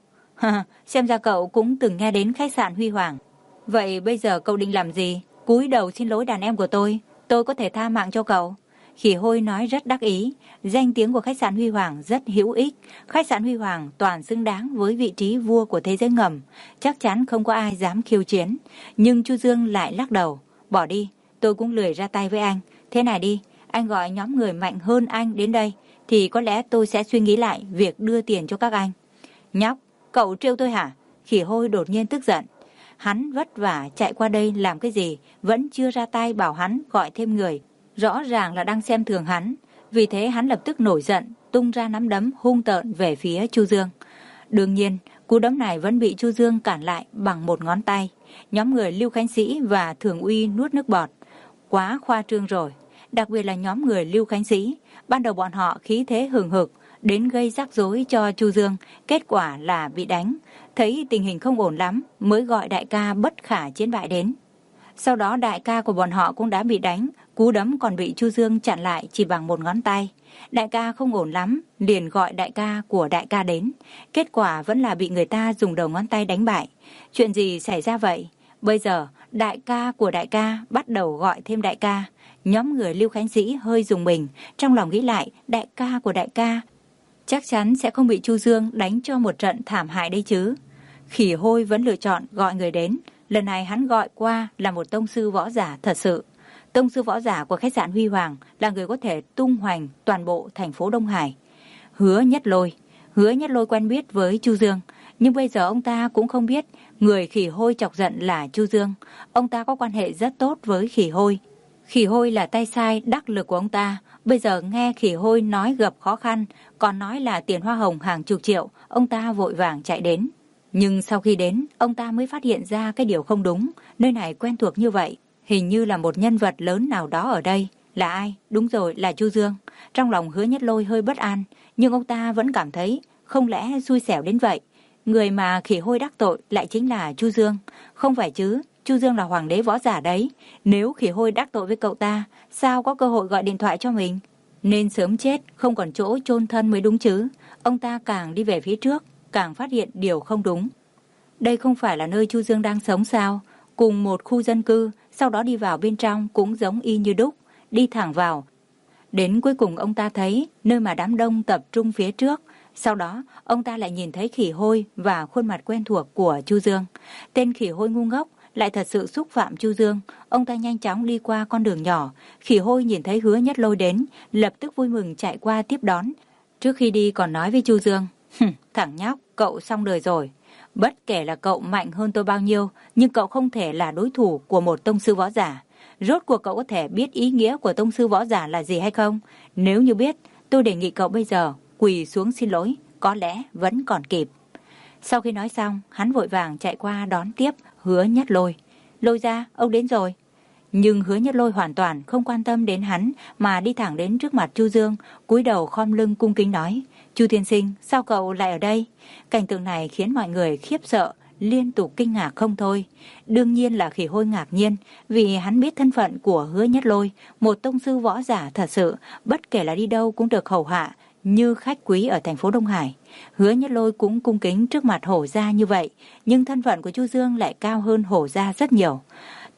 Xem ra cậu cũng từng nghe đến khách sạn Huy Hoàng. Vậy bây giờ cậu định làm gì? Cúi đầu xin lỗi đàn em của tôi, tôi có thể tha mạng cho cậu. Khỉ Hôi nói rất đắc ý, danh tiếng của khách sạn Huy Hoàng rất hữu ích. Khách sạn Huy Hoàng toàn xứng đáng với vị trí vua của thế giới ngầm, chắc chắn không có ai dám khiêu chiến. Nhưng Chu Dương lại lắc đầu, bỏ đi, tôi cũng lười ra tay với anh. Thế này đi, anh gọi nhóm người mạnh hơn anh đến đây, thì có lẽ tôi sẽ suy nghĩ lại việc đưa tiền cho các anh. Nhóc, cậu trêu tôi hả? Khỉ Hôi đột nhiên tức giận. Hắn vất vả chạy qua đây làm cái gì, vẫn chưa ra tay bảo hắn gọi thêm người. Rõ ràng là đang xem thường hắn. Vì thế hắn lập tức nổi giận, tung ra nắm đấm hung tợn về phía Chu Dương. Đương nhiên, cú đấm này vẫn bị Chu Dương cản lại bằng một ngón tay. Nhóm người Lưu Khánh Sĩ và Thường Uy nuốt nước bọt. Quá khoa trương rồi. Đặc biệt là nhóm người Lưu Khánh Sĩ. Ban đầu bọn họ khí thế hừng hực, đến gây rắc rối cho Chu Dương. Kết quả là bị đánh. Thấy tình hình không ổn lắm, mới gọi đại ca bất khả chiến bại đến. Sau đó đại ca của bọn họ cũng đã bị đánh, cú đấm còn bị Chu Dương chặn lại chỉ bằng một ngón tay. Đại ca không ổn lắm, liền gọi đại ca của đại ca đến. Kết quả vẫn là bị người ta dùng đầu ngón tay đánh bại. Chuyện gì xảy ra vậy? Bây giờ, đại ca của đại ca bắt đầu gọi thêm đại ca. Nhóm người Lưu Khánh Sĩ hơi rùng mình, trong lòng nghĩ lại, đại ca của đại ca chắc chắn sẽ không bị Chu Dương đánh cho một trận thảm hại đấy chứ. Khỉ Hôi vẫn lựa chọn gọi người đến. Lần này hắn gọi qua là một tông sư võ giả thật sự. Tông sư võ giả của khách sạn Huy Hoàng là người có thể tung hoành toàn bộ thành phố Đông Hải. Hứa Nhất Lôi. Hứa Nhất Lôi quen biết với Chu Dương, nhưng bây giờ ông ta cũng không biết người Khỉ Hôi chọc giận là Chu Dương. Ông ta có quan hệ rất tốt với Khỉ Hôi. Khỉ Hôi là tay sai đắc lực của ông ta. Bây giờ nghe Khỉ Hôi nói gặp khó khăn, còn nói là tiền hoa hồng hàng chục triệu, ông ta vội vàng chạy đến. Nhưng sau khi đến, ông ta mới phát hiện ra cái điều không đúng. Nơi này quen thuộc như vậy, hình như là một nhân vật lớn nào đó ở đây. Là ai? Đúng rồi, là Chu Dương. Trong lòng Hứa Nhất Lôi hơi bất an, nhưng ông ta vẫn cảm thấy không lẽ xui xẻo đến vậy. Người mà Khỉ Hôi đắc tội lại chính là Chu Dương. Không phải chứ, Chu Dương là hoàng đế võ giả đấy. Nếu Khỉ Hôi đắc tội với cậu ta, sao có cơ hội gọi điện thoại cho mình? Nên sớm chết, không còn chỗ chôn thân mới đúng chứ. Ông ta càng đi về phía trước, càng phát hiện điều không đúng. Đây không phải là nơi Chu Dương đang sống sao? Cùng một khu dân cư, sau đó đi vào bên trong cũng giống y như đúc, đi thẳng vào. Đến cuối cùng ông ta thấy nơi mà đám đông tập trung phía trước. Sau đó ông ta lại nhìn thấy Khỉ Hôi và khuôn mặt quen thuộc của Chu Dương. Tên Khỉ Hôi ngu ngốc lại thật sự xúc phạm Chu Dương. Ông ta nhanh chóng đi qua con đường nhỏ. Khỉ Hôi nhìn thấy Hứa Nhất Lôi đến, lập tức vui mừng chạy qua tiếp đón. Trước khi đi còn nói với Chu Dương, thằng nhóc, cậu xong đời rồi. Bất kể là cậu mạnh hơn tôi bao nhiêu, nhưng cậu không thể là đối thủ của một tông sư võ giả. Rốt cuộc cậu có thể biết ý nghĩa của tông sư võ giả là gì hay không? Nếu như biết, tôi đề nghị cậu bây giờ quỳ xuống xin lỗi, có lẽ vẫn còn kịp. Sau khi nói xong, hắn vội vàng chạy qua đón tiếp Hứa Nhất Lôi. Lôi ra, ông đến rồi. Nhưng Hứa Nhất Lôi hoàn toàn không quan tâm đến hắn, mà đi thẳng đến trước mặt Chu Dương, cúi đầu khom lưng cung kính nói, Chu tiên sinh, sao cậu lại ở đây? Cảnh tượng này khiến mọi người khiếp sợ, liên tục kinh ngạc không thôi. Đương nhiên là Khỉ Hôi ngạc nhiên, vì hắn biết thân phận của Hứa Nhất Lôi, một tông sư võ giả thật sự, bất kể là đi đâu cũng được hầu hạ như khách quý ở thành phố Đông Hải. Hứa Nhất Lôi cũng cung kính trước mặt hổ gia như vậy, nhưng thân phận của Chu Dương lại cao hơn hổ gia rất nhiều.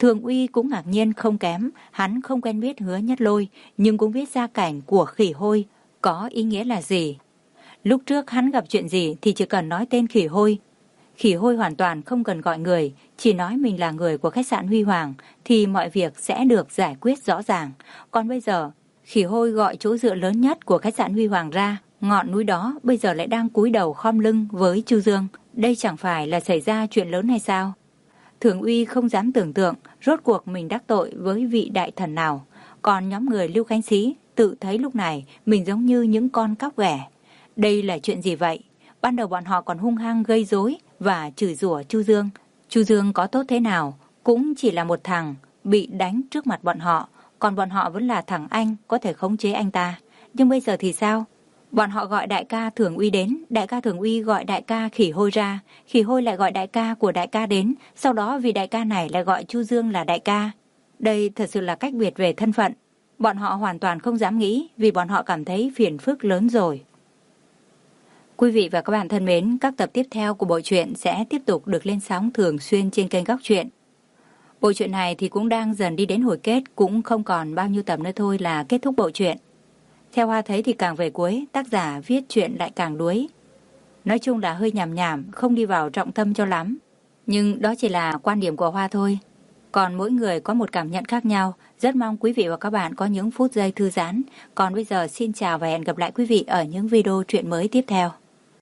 Thường Uy cũng ngạc nhiên không kém, hắn không quen biết Hứa Nhất Lôi, nhưng cũng biết gia cảnh của Khỉ Hôi có ý nghĩa là gì. Lúc trước hắn gặp chuyện gì thì chỉ cần nói tên Khỉ Hôi. Khỉ Hôi hoàn toàn không cần gọi người, chỉ nói mình là người của khách sạn Huy Hoàng thì mọi việc sẽ được giải quyết rõ ràng. Còn bây giờ, Khỉ Hôi gọi chỗ dựa lớn nhất của khách sạn Huy Hoàng ra, ngọn núi đó bây giờ lại đang cúi đầu khom lưng với Chu Dương. Đây chẳng phải là xảy ra chuyện lớn hay sao? Thường Uy không dám tưởng tượng rốt cuộc mình đắc tội với vị đại thần nào. Còn nhóm người Lưu Khánh Xí tự thấy lúc này mình giống như những con cóc ghẻ. Đây là chuyện gì vậy? Ban đầu bọn họ còn hung hăng gây rối và chửi rủa Chu Dương. Chu Dương có tốt thế nào, cũng chỉ là một thằng bị đánh trước mặt bọn họ, còn bọn họ vẫn là thằng anh có thể khống chế anh ta. Nhưng bây giờ thì sao? Bọn họ gọi đại ca Thường Uy đến, đại ca Thường Uy gọi đại ca Khỉ Hôi ra, Khỉ Hôi lại gọi đại ca của đại ca đến, sau đó vì đại ca này lại gọi Chu Dương là đại ca. Đây thật sự là cách biệt về thân phận. Bọn họ hoàn toàn không dám nghĩ vì bọn họ cảm thấy phiền phức lớn rồi. Quý vị và các bạn thân mến, các tập tiếp theo của bộ truyện sẽ tiếp tục được lên sóng thường xuyên trên kênh Góc Truyện. Bộ truyện này thì cũng đang dần đi đến hồi kết, cũng không còn bao nhiêu tập nữa thôi là kết thúc bộ truyện. Theo Hoa thấy thì càng về cuối, tác giả viết chuyện lại càng đuối. Nói chung là hơi nhảm nhảm, không đi vào trọng tâm cho lắm. Nhưng đó chỉ là quan điểm của Hoa thôi. Còn mỗi người có một cảm nhận khác nhau. Rất mong quý vị và các bạn có những phút giây thư giãn. Còn bây giờ xin chào và hẹn gặp lại quý vị ở những video truyện mới tiếp theo.